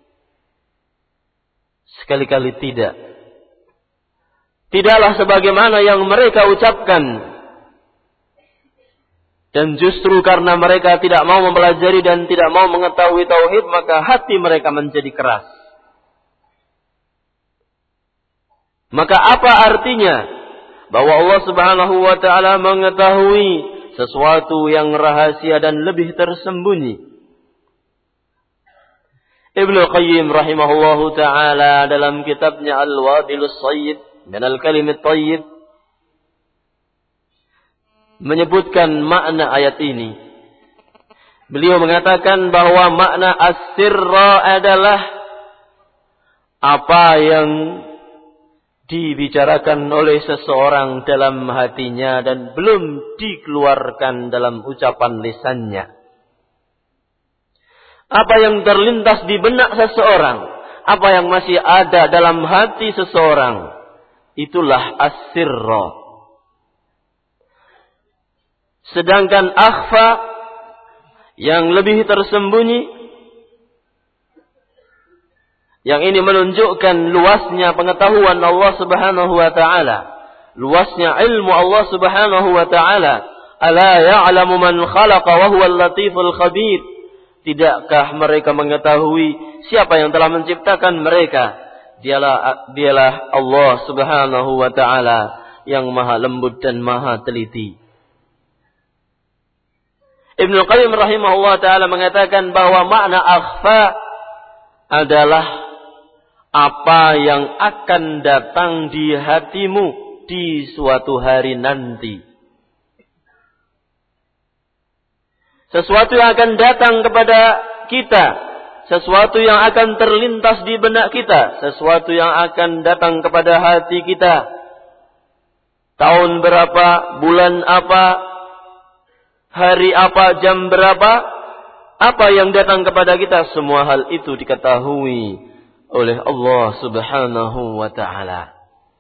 Sekali-kali tidak. Tidaklah sebagaimana yang mereka ucapkan. Dan justru karena mereka tidak mau mempelajari dan tidak mau mengetahui tauhid, maka hati mereka menjadi keras. Maka apa artinya bahwa Allah Subhanahu wa taala mengetahui sesuatu yang rahasia dan lebih tersembunyi? Ibnu Qayyim rahimahullahu taala dalam kitabnya Al-Wabilus Shayyib min al-Kalimit Thayyib menyebutkan makna ayat ini. Beliau mengatakan bahwa makna as-sirra adalah apa yang dibicarakan oleh seseorang dalam hatinya dan belum dikeluarkan dalam ucapan lisannya. Apa yang terlintas di benak seseorang, apa yang masih ada dalam hati seseorang, itulah as-sirra. Sedangkan akhfa yang lebih tersembunyi, yang ini menunjukkan luasnya pengetahuan Allah Subhanahu wa taala, luasnya ilmu Allah Subhanahu wa taala. Ala ya'lamu man khalaqa wa huwal latiful khabir. Tidakkah mereka mengetahui siapa yang telah menciptakan mereka? Dialah dialah Allah Subhanahu wa taala yang maha lembut dan maha teliti. Ibnu Qayyim rahimahullah ta'ala mengatakan bahwa makna akhfa adalah apa yang akan datang di hatimu di suatu hari nanti. Sesuatu yang akan datang kepada kita, sesuatu yang akan terlintas di benak kita, sesuatu yang akan datang kepada hati kita. Tahun berapa, bulan apa, hari apa, jam berapa, apa yang datang kepada kita, semua hal itu diketahui oleh Allah Subhanahu wa taala.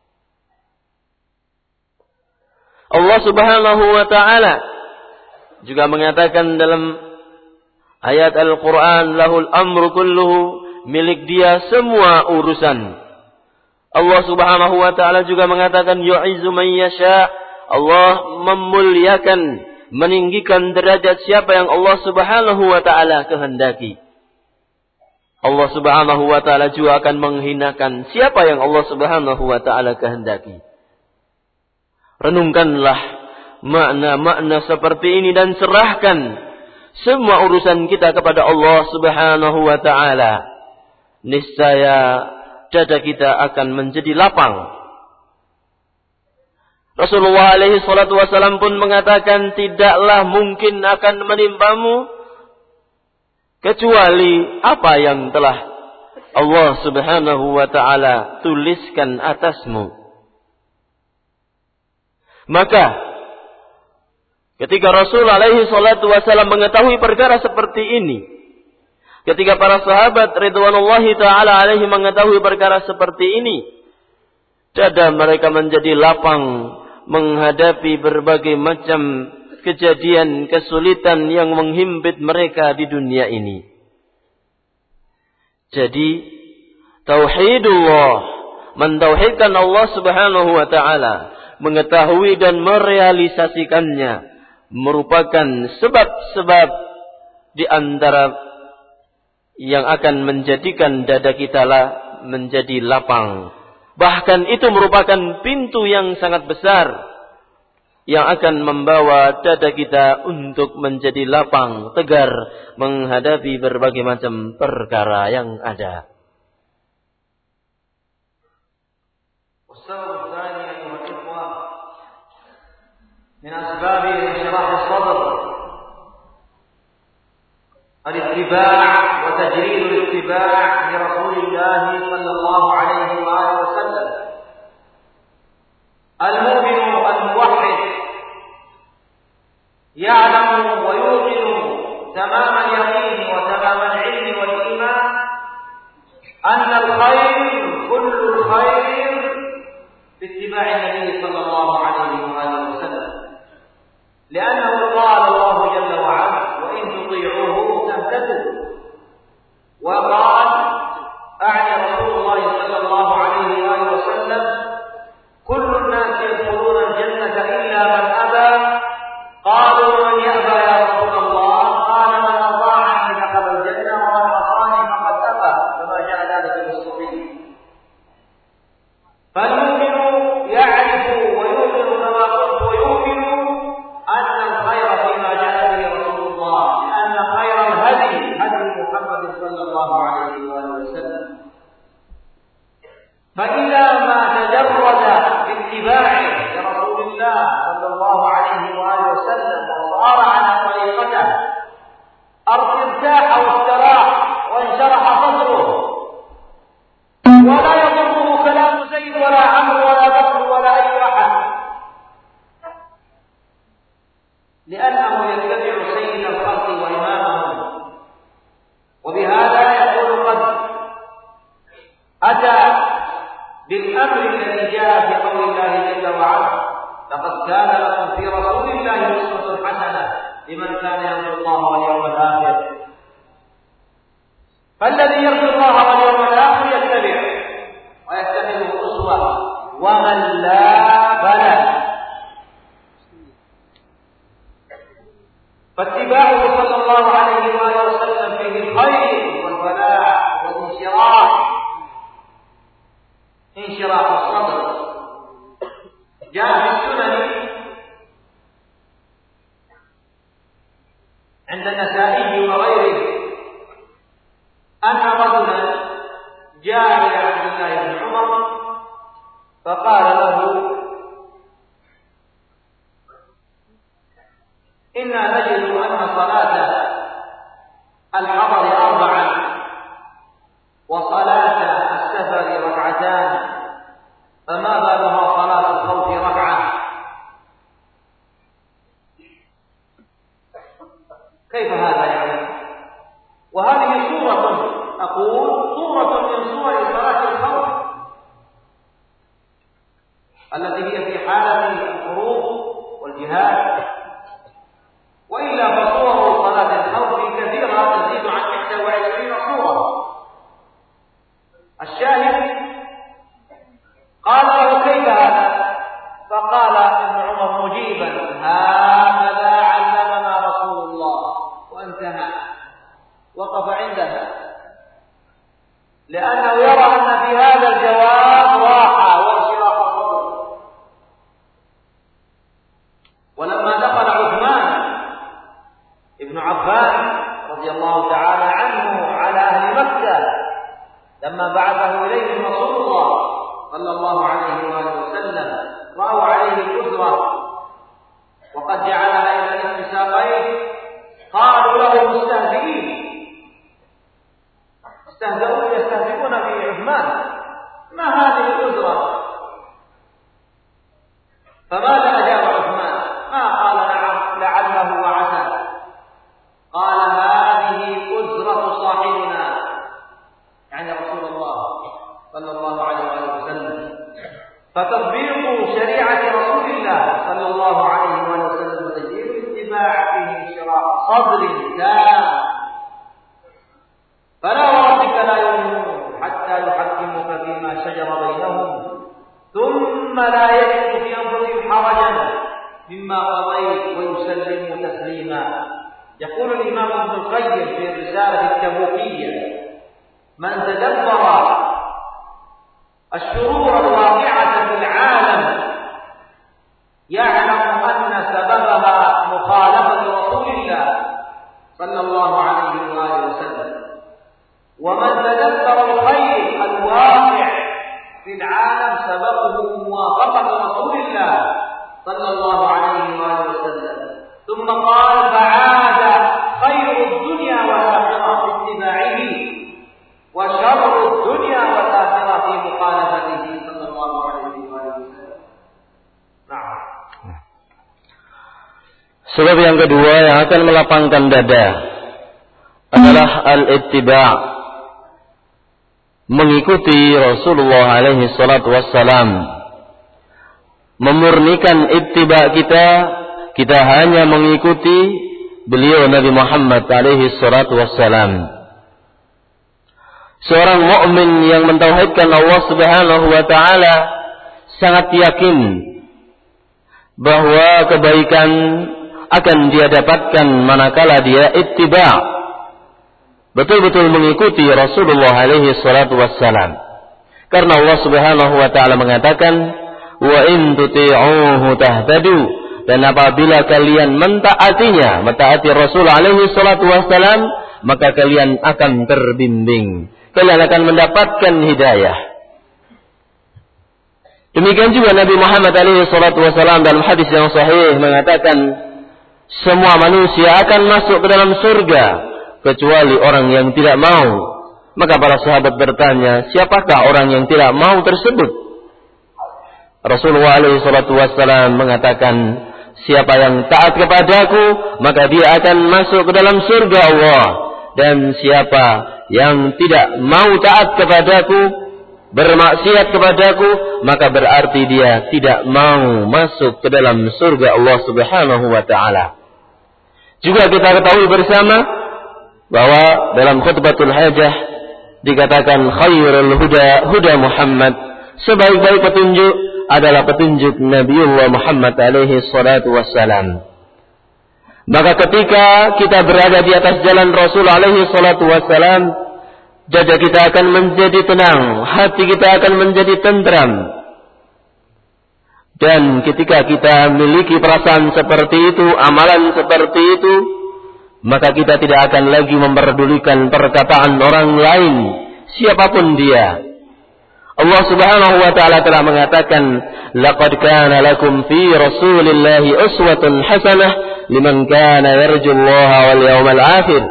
Allah Subhanahu wa taala juga mengatakan dalam ayat Al-Qur'an, lahul amru kulluhu, milik dia semua urusan. Allah Subhanahu wa taala juga mengatakan yu'izzu man yasha, Allah memuliakan, meninggikan derajat siapa yang Allah Subhanahu wa taala kehendaki. Allah Subhanahu wa taala juga akan menghinakan siapa yang Allah Subhanahu wa taala kehendaki. Renungkanlah makna-makna seperti ini dan serahkan semua urusan kita kepada Allah Subhanahu wa taala. Niscaya dada kita akan menjadi lapang. Rasulullah alaihi salatu wasallam pun mengatakan, tidaklah mungkin akan menimpamu kecuali apa yang telah Allah Subhanahu wa taala tuliskan atasmu. Maka ketika Rasul alaihi salatu wasallam mengetahui perkara seperti ini, ketika para sahabat ridwanullahi ta'ala alaihi mengetahui perkara seperti ini, dada mereka menjadi lapang menghadapi berbagai macam kejadian, kesulitan yang menghimpit mereka di dunia ini. Jadi, tauhidullah, mentauhidkan Allah Subhanahu wa ta'ala, mengetahui dan merealisasikannya, merupakan sebab-sebab di antara yang akan menjadikan dada kita lah menjadi lapang. Bahkan itu merupakan pintu yang sangat besar yang akan membawa dada kita untuk menjadi lapang, tegar menghadapi berbagai macam perkara yang ada. من أسباب انشراح الصدر الاتباع وتجريد الاتباع لرسول الله صلى الله عليه وآله وسلم. المؤمن الموحد يعلم ويوقن تمام اليقين وتمام العلم والإيمان أن الخير كل الخير باتباع النبي صلى الله عليه وآله وسلم، لأنه قال الله جل وعلا وإن تطيعوه تهتدوا، وقال أعني رسول الله صلى الله عليه وآله وسلم كل الناس يدخلون الجنة إلا من أبى، قالوا ومن يأبى فإذا ما تجرد باتباعه لرسول الله صلى الله عليه وآله وسلم وصار على طريقته ارتاح واستراح وانشرح صدره، ولا يضره كلام زيد ولا عمرو ولا بكر ولا أي أحد، لأنه يتبع سيد الخلق وإمامهم. وبهذا يقول قد أتى بالأمر الذي جاء في قول الله جل وعلا: لقد كان لكم في رسول الله أسوة حسنة لمن كان يرجو الله واليوم الآخر. فالذي يرجو الله واليوم الآخر يتبع ويتخذه أسوة، ومن لا فلا. فاتباعه صلى الله عليه وآله وسلم فيه الخير والفلاح والانشراح، انشراح الصدر. جاء في السنن عند النسائي وغيره أن رجلا جاء إلى عبد الله بن عمر فقال له: إنا نجد أن صلاة الحضر أربعا وصلاة السفر ركعتان، فما بالها صلاة الخوف ركعة؟ كيف هذا يعني؟ وهذه صورة، أقول صورة من صور صلاة الخوف التي هي في حالة الحروب والجهاد، وإلا فصور صلاة الخوف كثيرة تزيد عن إحدى وعشرين صورة. الشاهد قال له: كيف هذا؟ فقال ابن عمر مجيبا: هكذا علمنا رسول الله، وانتهى، وقف عندها، لأنه يرى أن في هذا الجواب راحة وانشراح الصدر. ولما دخل عثمان ابن عفان رضي الله تعالى عنه على أهل مكة لما بعثه إليهم رسول الله صلى الله عليه وآله وسلم، رأوا عليه الأجرة وقد جعلها إلى نصف ساقيه، قالوا له مستهزئين، استهزئون يستهزئون بعثمان: ما هذه الأجرة؟ فماذا أجاب عثمان؟ ما قال نعم لعله وعسى، قال: هذه أجرة صاحبنا، يعني رسول الله صلى الله عليه وسلم. فتطبيق شريعة رسول الله صلى الله عليه وسلم وتجديد الاتباع فيه انشراح صدر تام. فلا وربك لا يؤمنون حتى يحكموك فيما شجر بينهم ثم لا يجدوا في أنفسهم حرجا مما قضيت ويسلموا تسليما. يقول الإمام ابن القيم في الرسالة التبوكية: من تدبر الشرور الواقعة في العالم يعلم أن سببها مخالفة رسول الله صلى الله عليه وآله وسلم. ومن تدبر الخير الواقع في العالم سببه موافقة رسول الله صلى الله عليه وآله وسلم. ثم قال: فعاد خير الدنيا والآخرة في اتباعه وشر الدنيا والآخرة في مخالفته صلى الله عليه وآله وسلم. نعم. Sebab yang kedua yang akan melapangkan dada adalah al-ittiba', mengikuti Rasulullah alaihi salatu wassalam. Memurnikan ittiba' kita, kita hanya mengikuti beliau Nabi Muhammad alaihi salatu wassalam. Seorang mukmin yang mentauhidkan Allah Subhanahu wa taala sangat yakin bahwa kebaikan akan dia dapatkan manakala dia ittiba', betul-betul mengikuti Rasulullah alaihi salatu wassalam. Karena Allah Subhanahu wa taala mengatakan: "Wa in tuti'uhu tahtadu." Dan apabila kalian mentaatinya, mentaati Rasul alaihi salatu wassalam, maka kalian akan terbimbing. Kalian akan mendapatkan hidayah. Demikian juga Nabi Muhammad alaihi salatu wasallam dalam hadis yang sahih mengatakan, semua manusia akan masuk ke dalam surga kecuali orang yang tidak mau. Maka para sahabat bertanya, siapakah orang yang tidak mau tersebut? Rasulullah alaihi salatu wasallam mengatakan, siapa yang taat kepadaku, maka dia akan masuk ke dalam surga Allah. Dan siapa yang tidak mau taat kepadaku, bermaksiat kepadaku, maka berarti dia tidak mau masuk ke dalam surga Allah Subhanahu wa taala. Juga kita ketahui bersama bahwa dalam khutbatul hajah dikatakan khairul huda huda Muhammad, sebaik-baik petunjuk adalah petunjuk Nabiullah Muhammad alaihi salatu wassalam. Maka ketika kita berada di atas jalan Rasul alaihi salatu wassalam, dada kita akan menjadi tenang, hati kita akan menjadi tentram. Dan ketika kita memiliki perasaan seperti itu, amalan seperti itu, maka kita tidak akan lagi memperdulikan perkataan orang lain, siapapun dia. Allah Subhanahu wa taala telah mengatakan, laqad kana lakum fi rasulillahi uswatun hasanah liman kana yarjullaha wal yawmal akhir.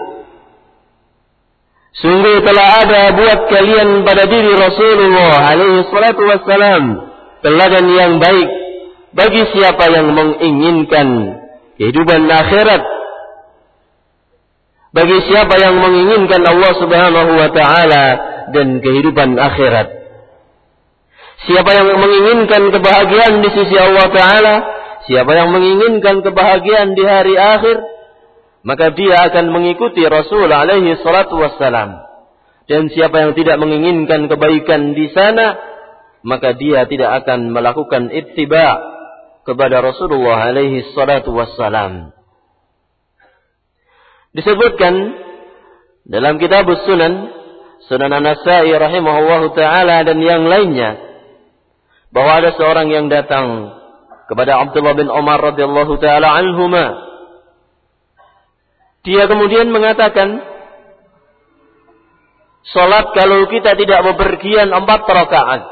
Sungguh telah ada buat kalian pada diri Rasulullah alaihi salatu wassalam teladan yang baik bagi siapa yang menginginkan kehidupan akhirat, bagi siapa yang menginginkan Allah Subhanahu wa taala dan kehidupan akhirat. Siapa yang menginginkan kebahagiaan di sisi Allah Ta'ala, siapa yang menginginkan kebahagiaan di hari akhir, maka dia akan mengikuti Rasul alaihi salatu wassalam. Dan siapa yang tidak menginginkan kebaikan di sana, maka dia tidak akan melakukan ittiba kepada Rasulullah alaihi salatu wassalam. Disebutkan dalam kitab Sunan, Sunan An-Nasa'i rahimahullahu ta'ala dan yang lainnya, bahwa ada seorang yang datang kepada Abdullah bin Umar radhiyallahu taala anhuma. Dia kemudian mengatakan, salat kalau kita tidak bepergian empat rakaat.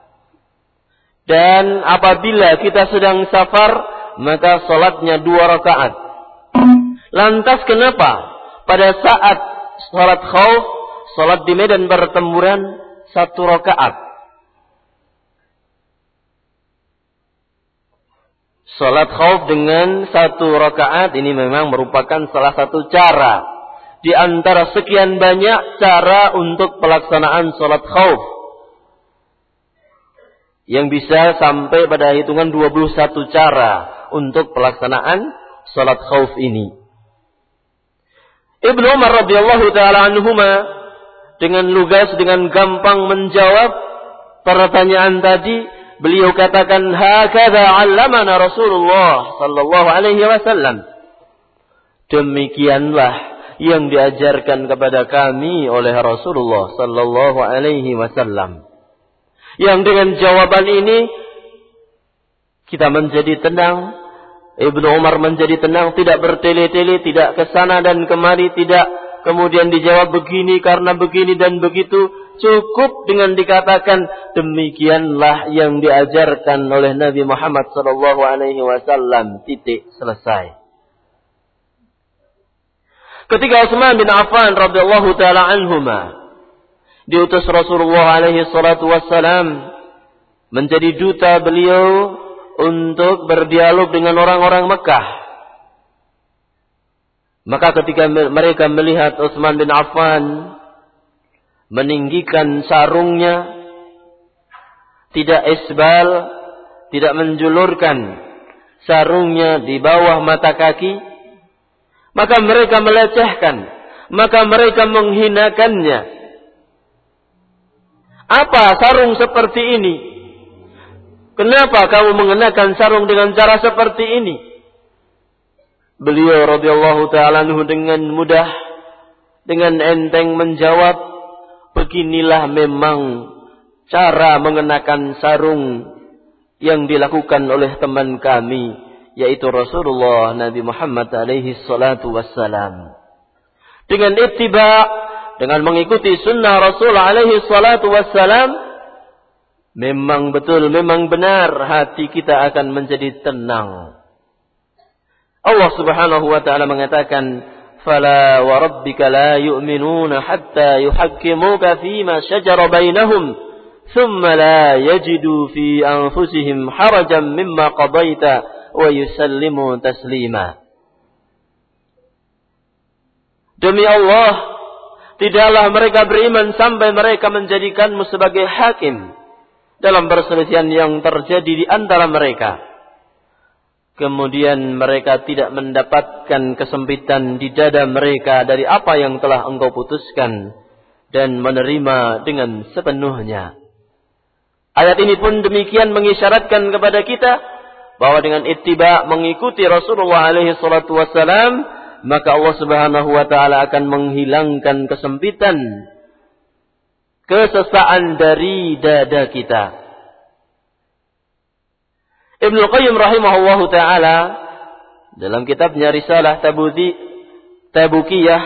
Dan apabila kita sedang safar, maka salatnya dua rakaat. Lantas kenapa pada saat salat khauf, salat di medan pertempuran satu rakaat? Salat khauf dengan satu rakaat ini memang merupakan salah satu cara di antara sekian banyak cara untuk pelaksanaan salat khauf yang bisa sampai pada hitungan dua puluh satu cara untuk pelaksanaan salat khauf ini. Ibnu Umar radhiyallahu taala anhuma dengan lugas, dengan gampang menjawab pertanyaan tadi. Beliau katakan, hakadha 'allamana Rasulullah sallallahu alaihi wasallam. Demikianlah yang diajarkan kepada kami oleh Rasulullah sallallahu alaihi wasallam. Yang dengan jawaban ini kita menjadi tenang, Ibnu Umar menjadi tenang, tidak bertele-tele, tidak ke sana dan kemari, tidak kemudian dijawab begini karena begini dan begitu. Cukup dengan dikatakan demikianlah yang diajarkan oleh Nabi Muhammad sallallahu alaihi wasallam. Titik, selesai. Ketika Utsman bin Affan radhiyallahu taala anhuma diutus Rasulullah alaihi salatu wassalam menjadi duta beliau untuk berdialog dengan orang-orang Mekah. Maka ketika mereka melihat Utsman bin Affan meninggikan sarungnya, tidak isbal, tidak menjulurkan sarungnya di bawah mata kaki, maka mereka melecehkan, maka mereka menghinakannya. Apa sarung seperti ini? Kenapa kamu mengenakan sarung dengan cara seperti ini? Beliau radhiyallahu ta'ala anhu dengan mudah, dengan enteng menjawab, beginilah memang cara mengenakan sarung yang dilakukan oleh teman kami, yaitu Rasulullah Nabi Muhammad alaihi salatu wassalam. Dengan ittiba, dengan mengikuti sunnah Rasul alaihi salatu wassalam, memang betul, memang benar, hati kita akan menjadi tenang. Allah Subhanahu wa taala mengatakan, "Fala wa rabbika la yu'minuna hatta yuhakkimuka fima shajara bainahum, thumma la yajidu fi anfusihim harajan mimma qadaita wa yusallimu taslima." Demi Allah, tidaklah mereka beriman sampai mereka menjadikanmu sebagai hakim dalam perselisihan yang terjadi di antara mereka. Kemudian mereka tidak mendapatkan kesempitan di dada mereka dari apa yang telah engkau putuskan dan menerima dengan sepenuhnya. Ayat ini pun demikian mengisyaratkan kepada kita bahwa dengan ittiba, mengikuti Rasulullah alaihi salatu wassalam, maka Allah Subhanahu wa taala akan menghilangkan kesempitan, kesesaan dari dada kita. Ibnu Qayyim rahimahullahu taala dalam kitabnya Risalah Tabudi Tabukiyah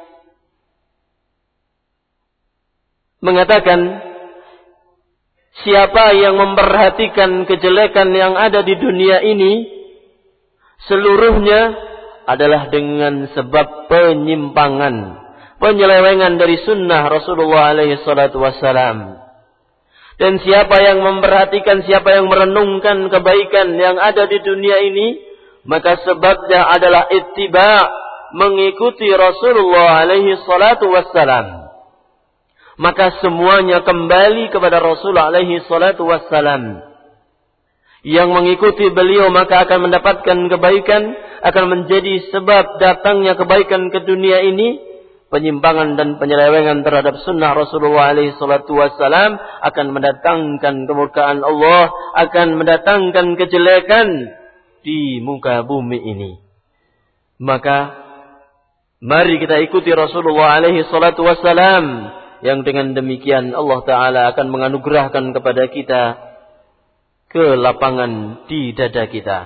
mengatakan, siapa yang memperhatikan kejelekan yang ada di dunia ini, seluruhnya adalah dengan sebab penyimpangan, penyelewengan dari sunnah Rasulullah alaihi salatu wassalam. Dan siapa yang memperhatikan, siapa yang merenungkan kebaikan yang ada di dunia ini, maka sebabnya adalah ittiba, mengikuti Rasulullah alaihi salatu wassalam. Maka semuanya kembali kepada Rasulullah alaihi salatu wassalam. Yang mengikuti beliau maka akan mendapatkan kebaikan, akan menjadi sebab datangnya kebaikan ke dunia ini. Penyimpangan dan penyelewengan terhadap sunnah Rasulullah alaihi salatu wassalam akan mendatangkan kemurkaan Allah, akan mendatangkan kejelekan di muka bumi ini. Maka mari kita ikuti Rasulullah alaihi salatu wassalam, yang dengan demikian Allah Ta'ala akan menganugerahkan kepada kita kelapangan di dada kita.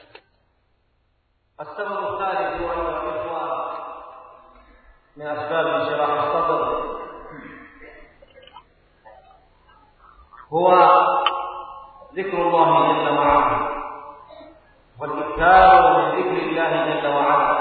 من أسباب انشراح الصدر هو ذكر الله جل وعلا والإكثار من ذكر الله جل وعلا.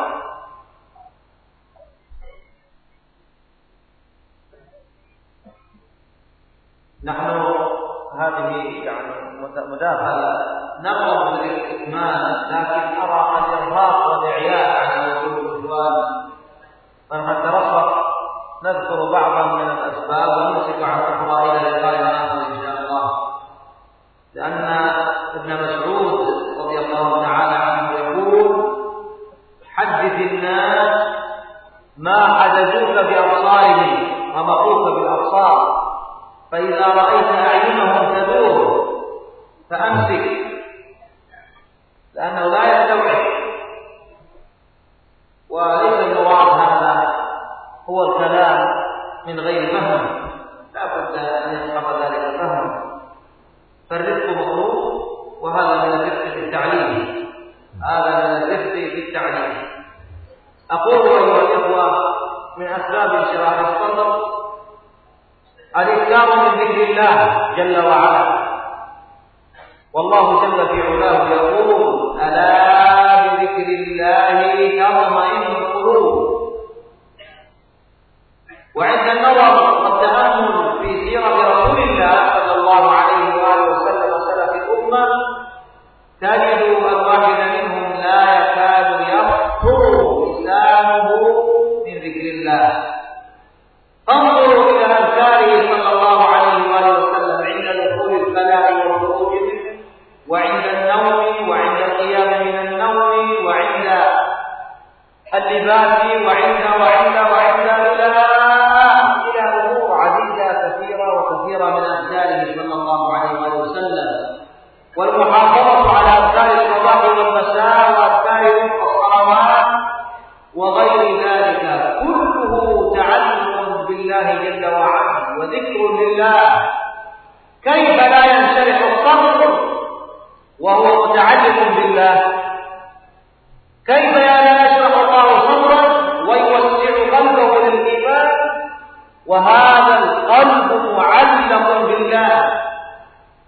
نحن هذه يعني مداخلة نرغب بالاستكمال، لكن أرى الإرهاق والإعياء عن وجود الإخوان، فقد ترفق نذكر بعضا من الأسباب ونمسك عن أخرى إلى لقاء آخر إن شاء الله. لأن ابن مسعود رضي الله تعالى عنه يقول: حدث الناس ما حدثوك بأبصارهم ومقوك بالأبصار، فإذا رأيت أعينهم تدور فأمسك، لأنه لا يستوعب. وليس المراد هذا هو الكلام من غير فهم، لا بد أن يسبق ذلك فهم، فالرفق مطلوب، وهذا من الرفق في التعليم، هذا من الرفق في التعليم. أقول أيها الإخوة، من أسباب انشراح الصدر الإكثار من ذكر الله جل وعلا، والله جل في علاه يقول: ألا بذكر الله تطمئن القلوب. وعند النظر والتأمل في سيرة رسول الله صلى الله عليه وآله وسلم وسلف الأمة، تجد الواحد منهم لا يكاد يخطر لسانه من ذكر الله. انظروا إلى أذكاره صلى الله عليه وآله وسلم عند دخول الخلاء والخروج منه، وعند النوم، وعند القيام من النوم، وعند اللباس، وعند وعند وعند إلى إلى أمور عديدة كثيرة وكثيرة من أذكاره صلى الله عليه وآله وسلم. والمحافظة على أذكار الصباح والمساء وأذكار الصلوات وغير ذلك كله تعلق بالله جل وعلا وذكر لله. كيف لا ينشرح الصدر وهو متعلق بالله؟ كيف لا يشرح الله صدرا ويوسع قلبه للإيمان وهذا القلب معلق بالله؟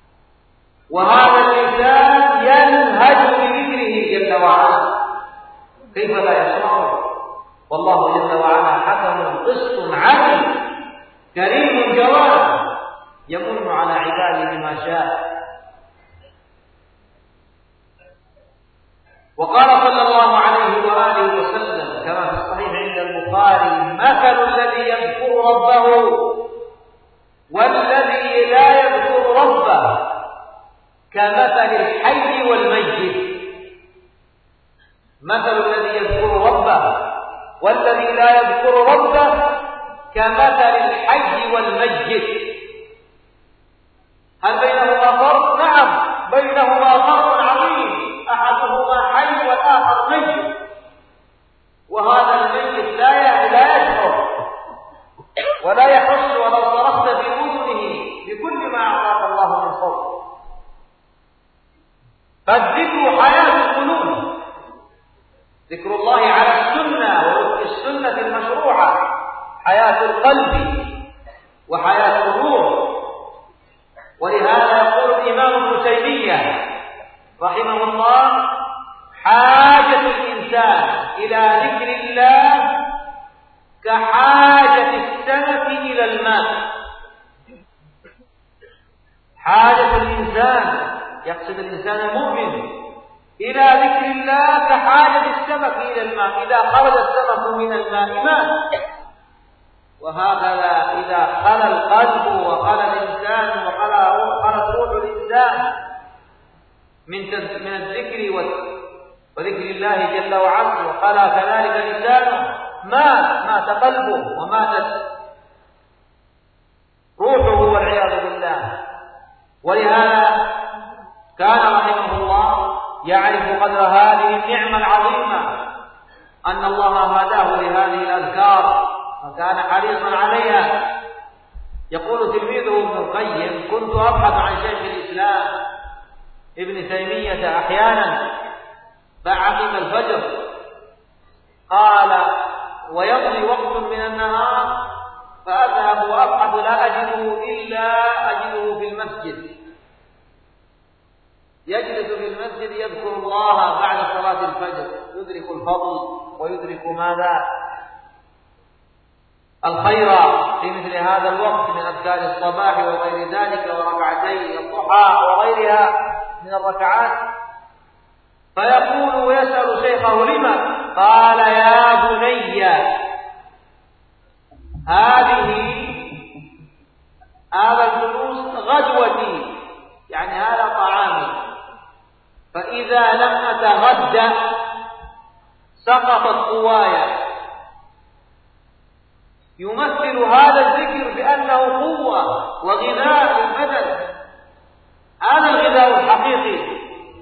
وهذا اللسان ينهج بذكره جل وعلا، كيف لا يسمعه؟ والله جل وعلا حكم قسط عدل كريم جواد يمن على عباده بما شاء. وقال صلى الله عليه وآله وسلم كما في الصحيح عند البخاري: مثل الذي يذكر ربه والذي لا يذكر ربه كمثل الحي والميت. مثل الذي يذكر ربه والذي لا يذكر ربه كمثل الحي والميت. هل بينهما فرق؟ نعم، بينهما فرق عظيم، أحدهما حي والآخر ميت، وهذا الميت لا لا يشعر ولا يحس ولو صرخت في أذنه بكل ما أعطاك الله من صوت. فالذكر حياة القلوب، ذكر الله على السنة ووفق السنة المشروعة حياة القلب وحياة الروح. ولهذا يقول الإمام ابن تيمية رحمه الله: حاجة الإنسان إلى ذكر الله كحاجة السمك إلى الماء. حاجة الإنسان، يقصد الإنسان المؤمن، إلى ذكر الله كحاجة السمك إلى الماء، إذا خرج السمك من الماء مات. وهكذا إذا خلا القلب وخلا الإنسان وخلت روح الإنسان من من الذكر وذكر الله جل وعلا وخلا كذلك لسانه مات مات قلبه وماتت روحه والعياذ بالله. ولهذا كان رحمه الله يعرف قدر هذه النعمة العظيمة أن الله هداه لهذه الأذكار وكان حريصا عليها. يقول تلميذه ابن القيم: كنت أبحث عن شيخ الإسلام ابن تيمية أحيانا بعد الفجر، قال: ويمضي وقت من النهار فأذهب وأبحث لا أجده إلا أجده في المسجد، يجلس في المسجد يذكر الله بعد صلاة الفجر، يدرك الفضل ويدرك ماذا الخير في مثل هذا الوقت من أذكار الصباح وغير ذلك وركعتي الضحى وغيرها من الركعات. فيقول ويسأل شيخه: لما؟ قال: يا بني، هذه هذا الجلوس غدوتي، يعني هذا طعامي، فإذا لم أتغدى سقطت قواي. يمثل هذا الذكر بأنه قوة وغذاء للبدن، هذا الغذاء الحقيقي.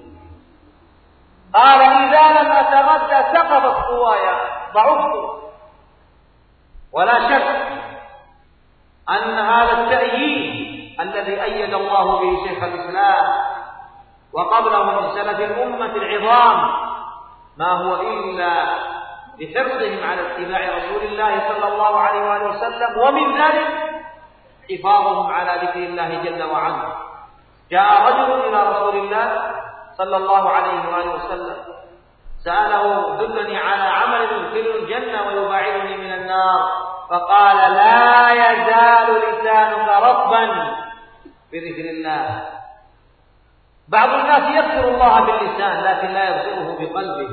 قال: إذا لم أتغدى سقطت قواي، ضعفت. ولا شك أن هذا التأييد الذي أيد الله به شيخ الإسلام وقبله من سلف الأمة العظام ما هو إلا بحرصهم على اتباع رسول الله صلى الله عليه وآله وسلم، ومن ذلك حفاظهم على ذكر الله جل وعلا. جاء رجل إلى رسول الله صلى الله عليه وآله وسلم سأله: دلني على عمل يدخل الجنة ويباعدني من النار. فقال: لا يزال لسانك رطبا بذكر الله. بعض الناس يذكر الله باللسان لكن لا يذكره بقلبه،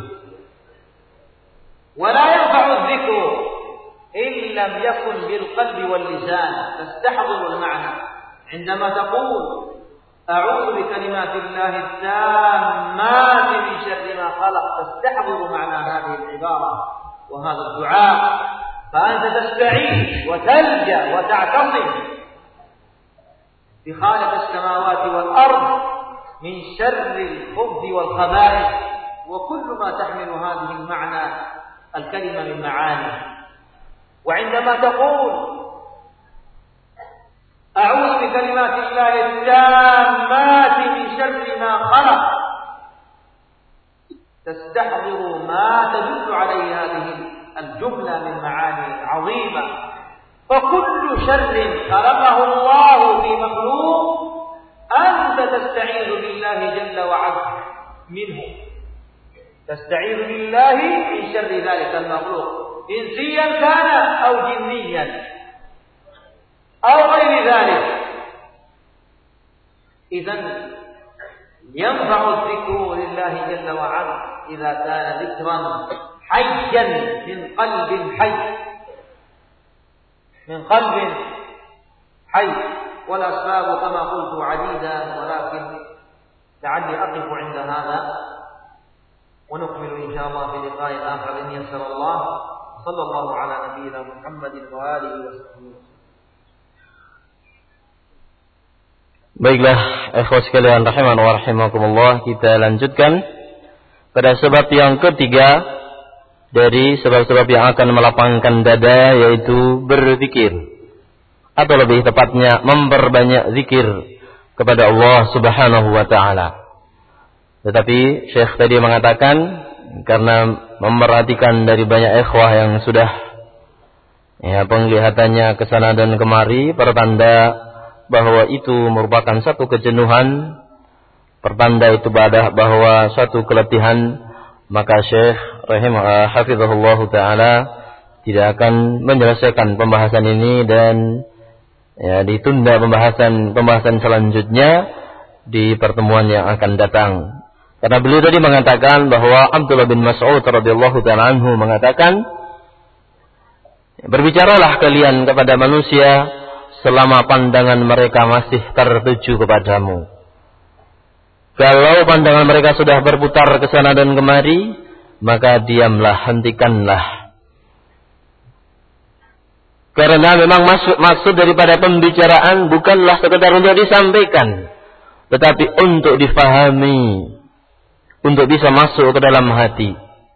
ولا ينفع الذكر إن لم يكن بالقلب واللسان. تستحضر المعنى عندما تقول: أعوذ بكلمات الله التامات من شر ما خلق، تستحضر معنى هذه العبارة وهذا الدعاء، فأنت تستعين وتلجأ وتعتصم بخالق السماوات والأرض من شر الخبث والخبائث وكل ما تحمل هذه المعنى الكلمة من معاني. وعندما تقول: أعوذ بكلمات الله التامات من شر ما خلق، تستحضر ما تدل عليه هذه الجملة من معاني عظيمة. فكل شر خلقه الله في مخلوق أنت تستعيذ بالله جل وعلا منه تستعيذ بالله من شر ذلك المخلوق إنسيا كان أو جنيا أو غير ذلك. إذن ينفع الذكر لله جل وعلا إذا كان ذكرا حيا من قلب حي من قلب حي. والأسباب كما قلت عديدة ولكن لعلي أقف عند هذا ونكمل إن شاء الله في لقاء آخر إن يسر الله. صلى الله على نبينا محمد وآله وسلم. Baiklah, ikhwas sekalian rahiman wa rahimakumullah, kita lanjutkan pada sebab yang ketiga dari sebab-sebab yang akan melapangkan dada, yaitu berzikir, atau lebih tepatnya memperbanyak zikir kepada Allah Subhanahu wa taala. Tetapi Syekh tadi mengatakan karena memerhatikan dari banyak ikhwah yang sudah ya penglihatannya kesana dan kemari, pertanda bahwa itu merupakan satu kejenuhan, pertanda itu bahwa suatu keletihan, maka Syekh rahimah hafizahullah taala tidak akan menyelesaikan pembahasan ini dan ya ditunda pembahasan pembahasan selanjutnya di pertemuan yang akan datang. Karena beliau tadi mengatakan bahwa Abdullah bin Mas'ud radhiyallahu taala anhu mengatakan, berbicaralah kalian kepada manusia selama pandangan mereka masih tertuju kepadamu. Kalau pandangan mereka sudah berputar ke sana dan kemari, maka diamlah, hentikanlah. Karena memang maksud, maksud daripada pembicaraan bukanlah sekedar untuk disampaikan, tetapi untuk difahami, untuk bisa masuk ke dalam hati.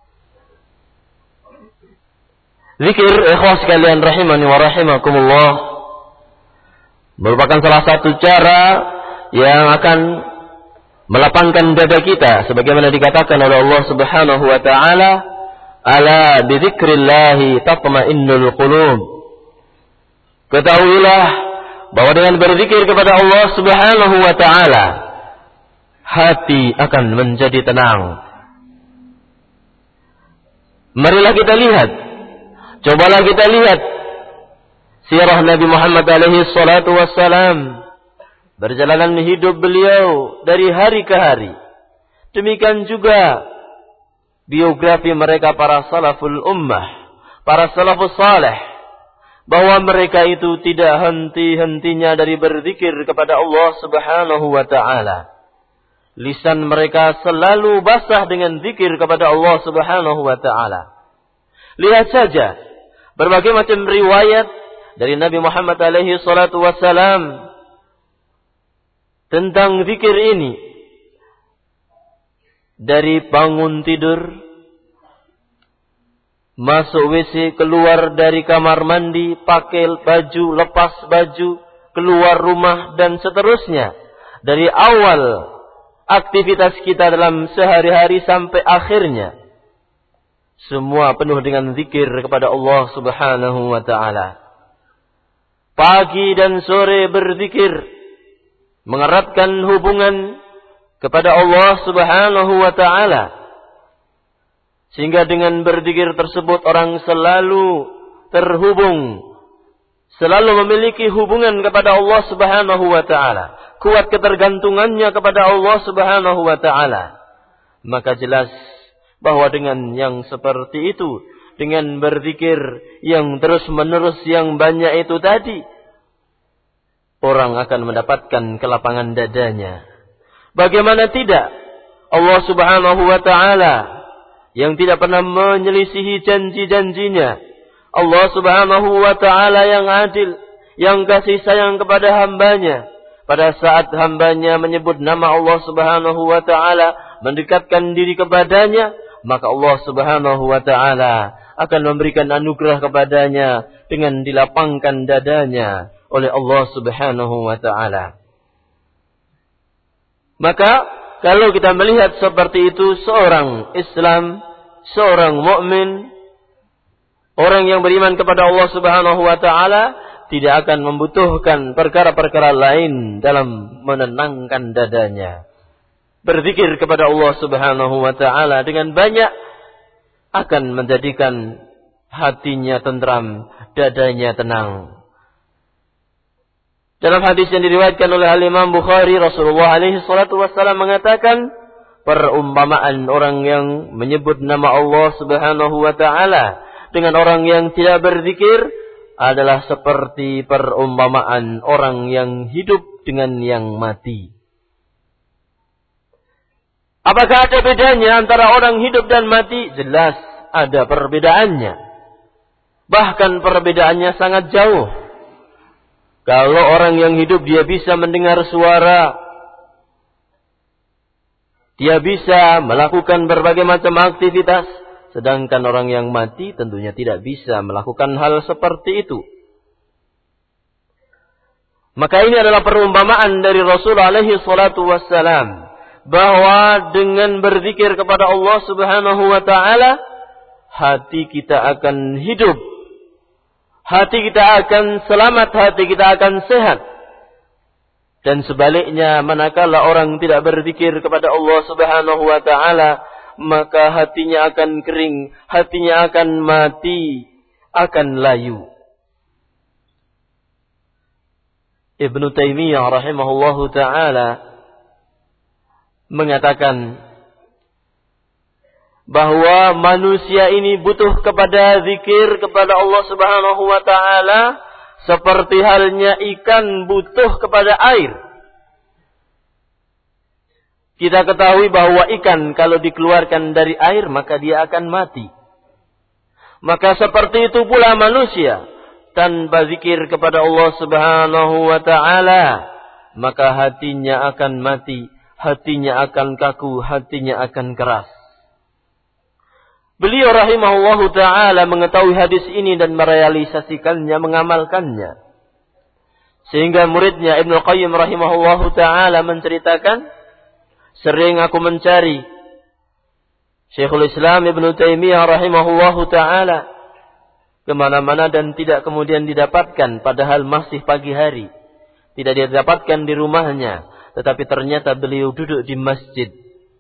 Zikir, ikhwas sekalian rahimani wa rahimakumullah, merupakan salah satu cara yang akan melapangkan dada kita, sebagaimana dikatakan oleh Allah Subhanahu wa taala, ala bi dzikrillahi tatma'innul qulub. Ketahuilah bahwa dengan berzikir kepada Allah Subhanahu wa taala, hati akan menjadi tenang. Marilah kita lihat, cobalah kita lihat sirah Nabi Muhammad alaihi salatu wassalam, perjalanan hidup beliau dari hari ke hari. Demikian juga biografi mereka para salaful ummah, para salafus salih, bahwa mereka itu tidak henti-hentinya dari berzikir kepada Allah Subhanahu wa taala. Lisan mereka selalu basah dengan zikir kepada Allah Subhanahu wa taala. Lihat saja berbagai macam riwayat dari Nabi Muhammad alaihi salatu wassalam tentang zikir ini. Dari bangun tidur, masuk W C, keluar dari kamar mandi, pakai baju, lepas baju, keluar rumah, dan seterusnya. Dari awal aktivitas kita dalam sehari-hari sampai akhirnya, semua penuh dengan zikir kepada Allah Subhanahu wa ta'ala. Pagi dan sore berzikir, mengeratkan hubungan kepada Allah Subhanahu wa ta'ala. Sehingga dengan berzikir tersebut orang selalu terhubung, selalu memiliki hubungan kepada Allah Subhanahu wa ta'ala. Kuat ketergantungannya kepada Allah Subhanahu wa ta'ala. Maka jelas bahwa dengan yang seperti itu, dengan berzikir yang terus-menerus yang banyak itu tadi, orang akan mendapatkan kelapangan dadanya. Bagaimana tidak? Allah Subhanahu wa ta'ala yang tidak pernah menyelisihi janji-janjinya. Allah Subhanahu wa ta'ala yang adil, yang kasih sayang kepada hambanya. Pada saat hambanya menyebut nama Allah Subhanahu wa ta'ala, mendekatkan diri kepadanya, maka Allah Subhanahu wa ta'ala akan memberikan anugerah kepadanya dengan dilapangkan dadanya oleh Allah Subhanahu wa ta'ala. Maka kalau kita melihat seperti itu, seorang Islam, seorang mukmin, orang yang beriman kepada Allah Subhanahu wa ta'ala, tidak akan membutuhkan perkara-perkara lain dalam menenangkan dadanya. Berzikir kepada Allah Subhanahu wa taala dengan banyak akan menjadikan hatinya tentram, dadanya tenang. Dalam hadis yang diriwayatkan oleh Al-Imam Bukhari, Rasulullah alaihi salatu wassalam mengatakan, perumpamaan orang yang menyebut nama Allah Subhanahu wa taala dengan orang yang tidak berzikir adalah seperti perumpamaan orang yang hidup dengan yang mati. Apakah ada bedanya antara orang hidup dan mati? Jelas ada perbedaannya. Bahkan perbedaannya sangat jauh. Kalau orang yang hidup dia bisa mendengar suara, dia bisa melakukan berbagai macam aktivitas, sedangkan orang yang mati tentunya tidak bisa melakukan hal seperti itu. Maka ini adalah perumpamaan dari Rasul alaihi salatu wassalam, bahwa dengan berzikir kepada Allah Subhanahu wa taala, hati kita akan hidup. Hati kita akan selamat, hati kita akan sehat. Dan sebaliknya, manakala orang tidak berzikir kepada Allah Subhanahu wa taala, maka hatinya akan kering, hatinya akan mati, akan layu. Ibnu Taimiyah rahimahullahu taala mengatakan bahwa manusia ini butuh kepada zikir kepada Allah Subhanahu wa taala seperti halnya ikan butuh kepada air. Kita ketahui bahwa ikan kalau dikeluarkan dari air maka dia akan mati. Maka seperti itu pula manusia, tanpa zikir kepada Allah Subhanahu wa taala maka hatinya akan mati, hatinya akan kaku, hatinya akan keras. Beliau rahimahullahu ta'ala mengetahui hadis ini dan merealisasikannya, mengamalkannya. Sehingga muridnya Ibnu Qayyim rahimahullahu ta'ala menceritakan, sering aku mencari Syekhul Islam Ibnu Taimiyah rahimahullahu ta'ala kemana-mana dan tidak kemudian didapatkan, padahal masih pagi hari. Tidak didapatkan di rumahnya, tetapi ternyata beliau duduk di masjid.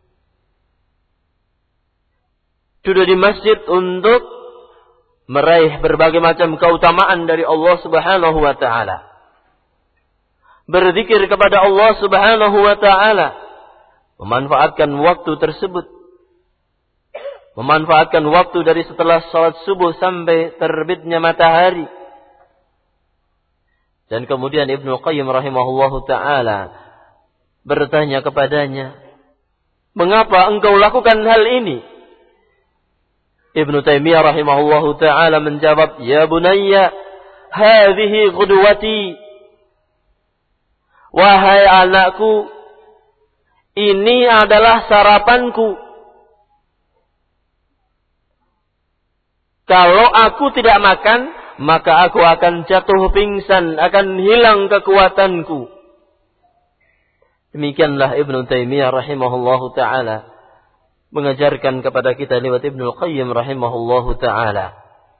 Duduk di masjid untuk meraih berbagai macam keutamaan dari Allah Subhanahu wa taala. Berzikir kepada Allah Subhanahu wa taala, memanfaatkan waktu tersebut. Memanfaatkan waktu dari setelah salat subuh sampai terbitnya matahari. Dan kemudian Ibnu Qayyim rahimahullahu taala bertanya kepadanya, "Mengapa engkau lakukan hal ini?" Ibnu Taimiyah rahimahullahu ta'ala menjawab, "Ya bunayya, hadhihi ghudwati." Wahai anakku, ini adalah sarapanku. Kalau aku tidak makan, maka aku akan jatuh pingsan, akan hilang kekuatanku. Demikianlah Ibnu Taimiyah rahimahullahu ta'ala mengajarkan kepada kita lewat Ibnu Qayyim rahimahullahu ta'ala.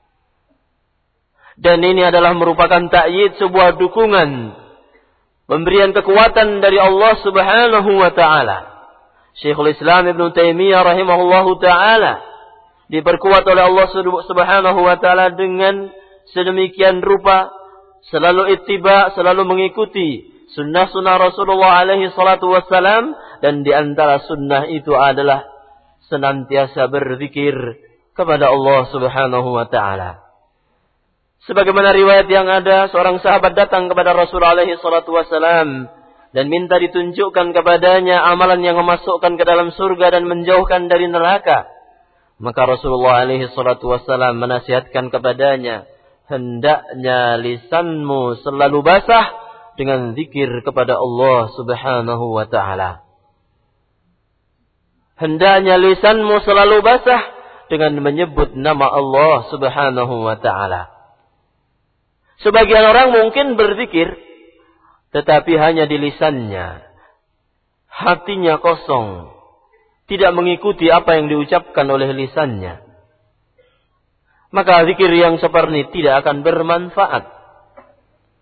Dan ini adalah merupakan ta'yid, sebuah dukungan, pemberian kekuatan dari Allah Subhanahu wa ta'ala. Syekhul Islam Ibnu Taimiyah rahimahullahu ta'ala diperkuat oleh Allah Subhanahu wa ta'ala dengan sedemikian rupa, selalu ittiba, selalu mengikuti sunnah-sunnah Rasulullah alaihi salatu wassalam, dan di antara sunnah itu adalah senantiasa berzikir kepada Allah Subhanahu wa ta'ala. Sebagaimana riwayat yang ada, seorang sahabat datang kepada Rasul alaihi salatu wassalam dan minta ditunjukkan kepadanya amalan yang memasukkan ke dalam surga dan menjauhkan dari neraka. Maka Rasulullah alaihi salatu wassalam menasihatkan kepadanya, hendaknya lisanmu selalu basah dengan zikir kepada Allah Subhanahu wa ta'ala. Hendaknya lisanmu selalu basah dengan menyebut nama Allah Subhanahu wa ta'ala. Sebagian orang mungkin berzikir, tetapi hanya di lisannya. Hatinya kosong, tidak mengikuti apa yang diucapkan oleh lisannya. Maka zikir yang seperti ini tidak akan bermanfaat.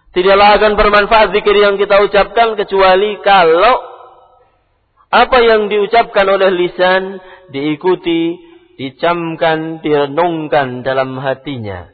Tidaklah akan bermanfaat zikir yang kita ucapkan kecuali kalau apa yang diucapkan oleh lisan diikuti, dicamkan, direnungkan dalam hatinya.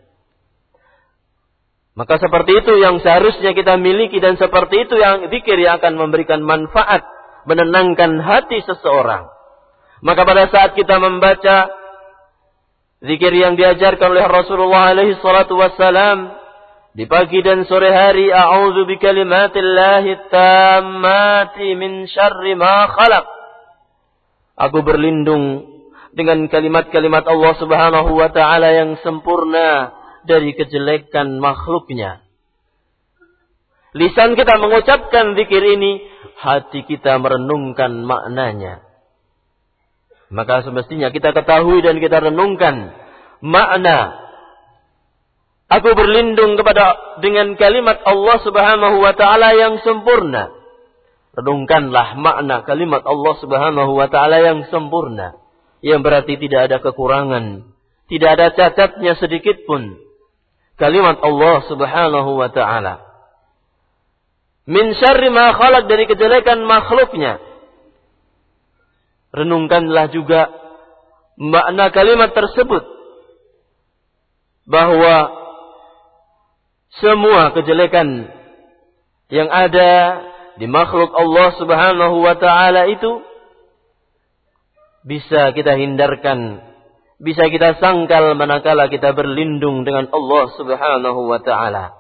Maka seperti itu yang seharusnya kita miliki dan seperti itu yang zikir yang akan memberikan manfaat, menenangkan hati seseorang. Maka pada saat kita membaca zikir yang diajarkan oleh Rasulullah alaihi salatu wassalam di pagi dan sore hari, a'udzu bikalimatillahi tammati min syarri ma khalaq. Aku berlindung dengan kalimat-kalimat Allah Subhanahu wa taala yang sempurna dari kejelekan makhluknya. Lisan kita mengucapkan zikir ini, hati kita merenungkan maknanya. Maka semestinya kita ketahui dan kita renungkan makna. Aku berlindung kepada dengan kalimat Allah Subhanahu wa taala yang sempurna. Renungkanlah makna kalimat Allah Subhanahu wa taala yang sempurna, yang berarti tidak ada kekurangan, tidak ada cacatnya sedikit pun. Kalimat Allah Subhanahu wa taala. Min syarri ma khalaq, dari kejelekan makhluknya. Renungkanlah juga makna kalimat tersebut, bahwa semua kejelekan yang ada di makhluk Allah Subhanahu wa taala itu bisa kita hindarkan, bisa kita sangkal manakala kita berlindung dengan Allah Subhanahu wa taala.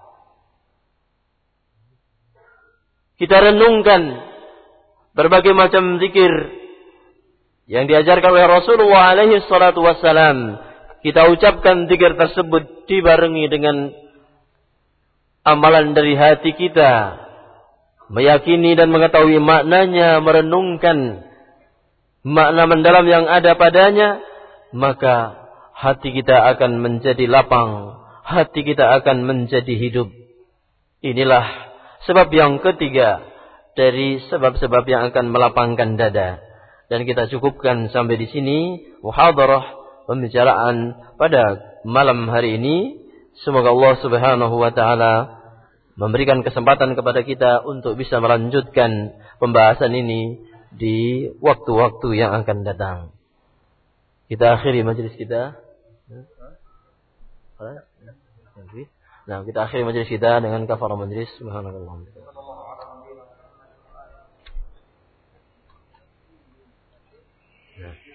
Kita renungkan berbagai macam zikir yang diajarkan oleh Rasulullah alaihi salatu wassalam. Kita ucapkan zikir tersebut dibarengi dengan amalan dari hati kita, meyakini dan mengetahui maknanya, merenungkan makna mendalam yang ada padanya, maka hati kita akan menjadi lapang, hati kita akan menjadi hidup. Inilah sebab yang ketiga dari sebab-sebab yang akan melapangkan dada. Dan kita cukupkan sampai di sini muhadarah pembicaraan pada malam hari ini. Semoga Allah Subhanahu wa taala memberikan kesempatan kepada kita untuk bisa melanjutkan pembahasan ini di waktu-waktu yang akan datang. Kita akhiri majelis kita. Nah, kita akhiri majelis kita dengan kafarah majelis. Subhanallah. Ya.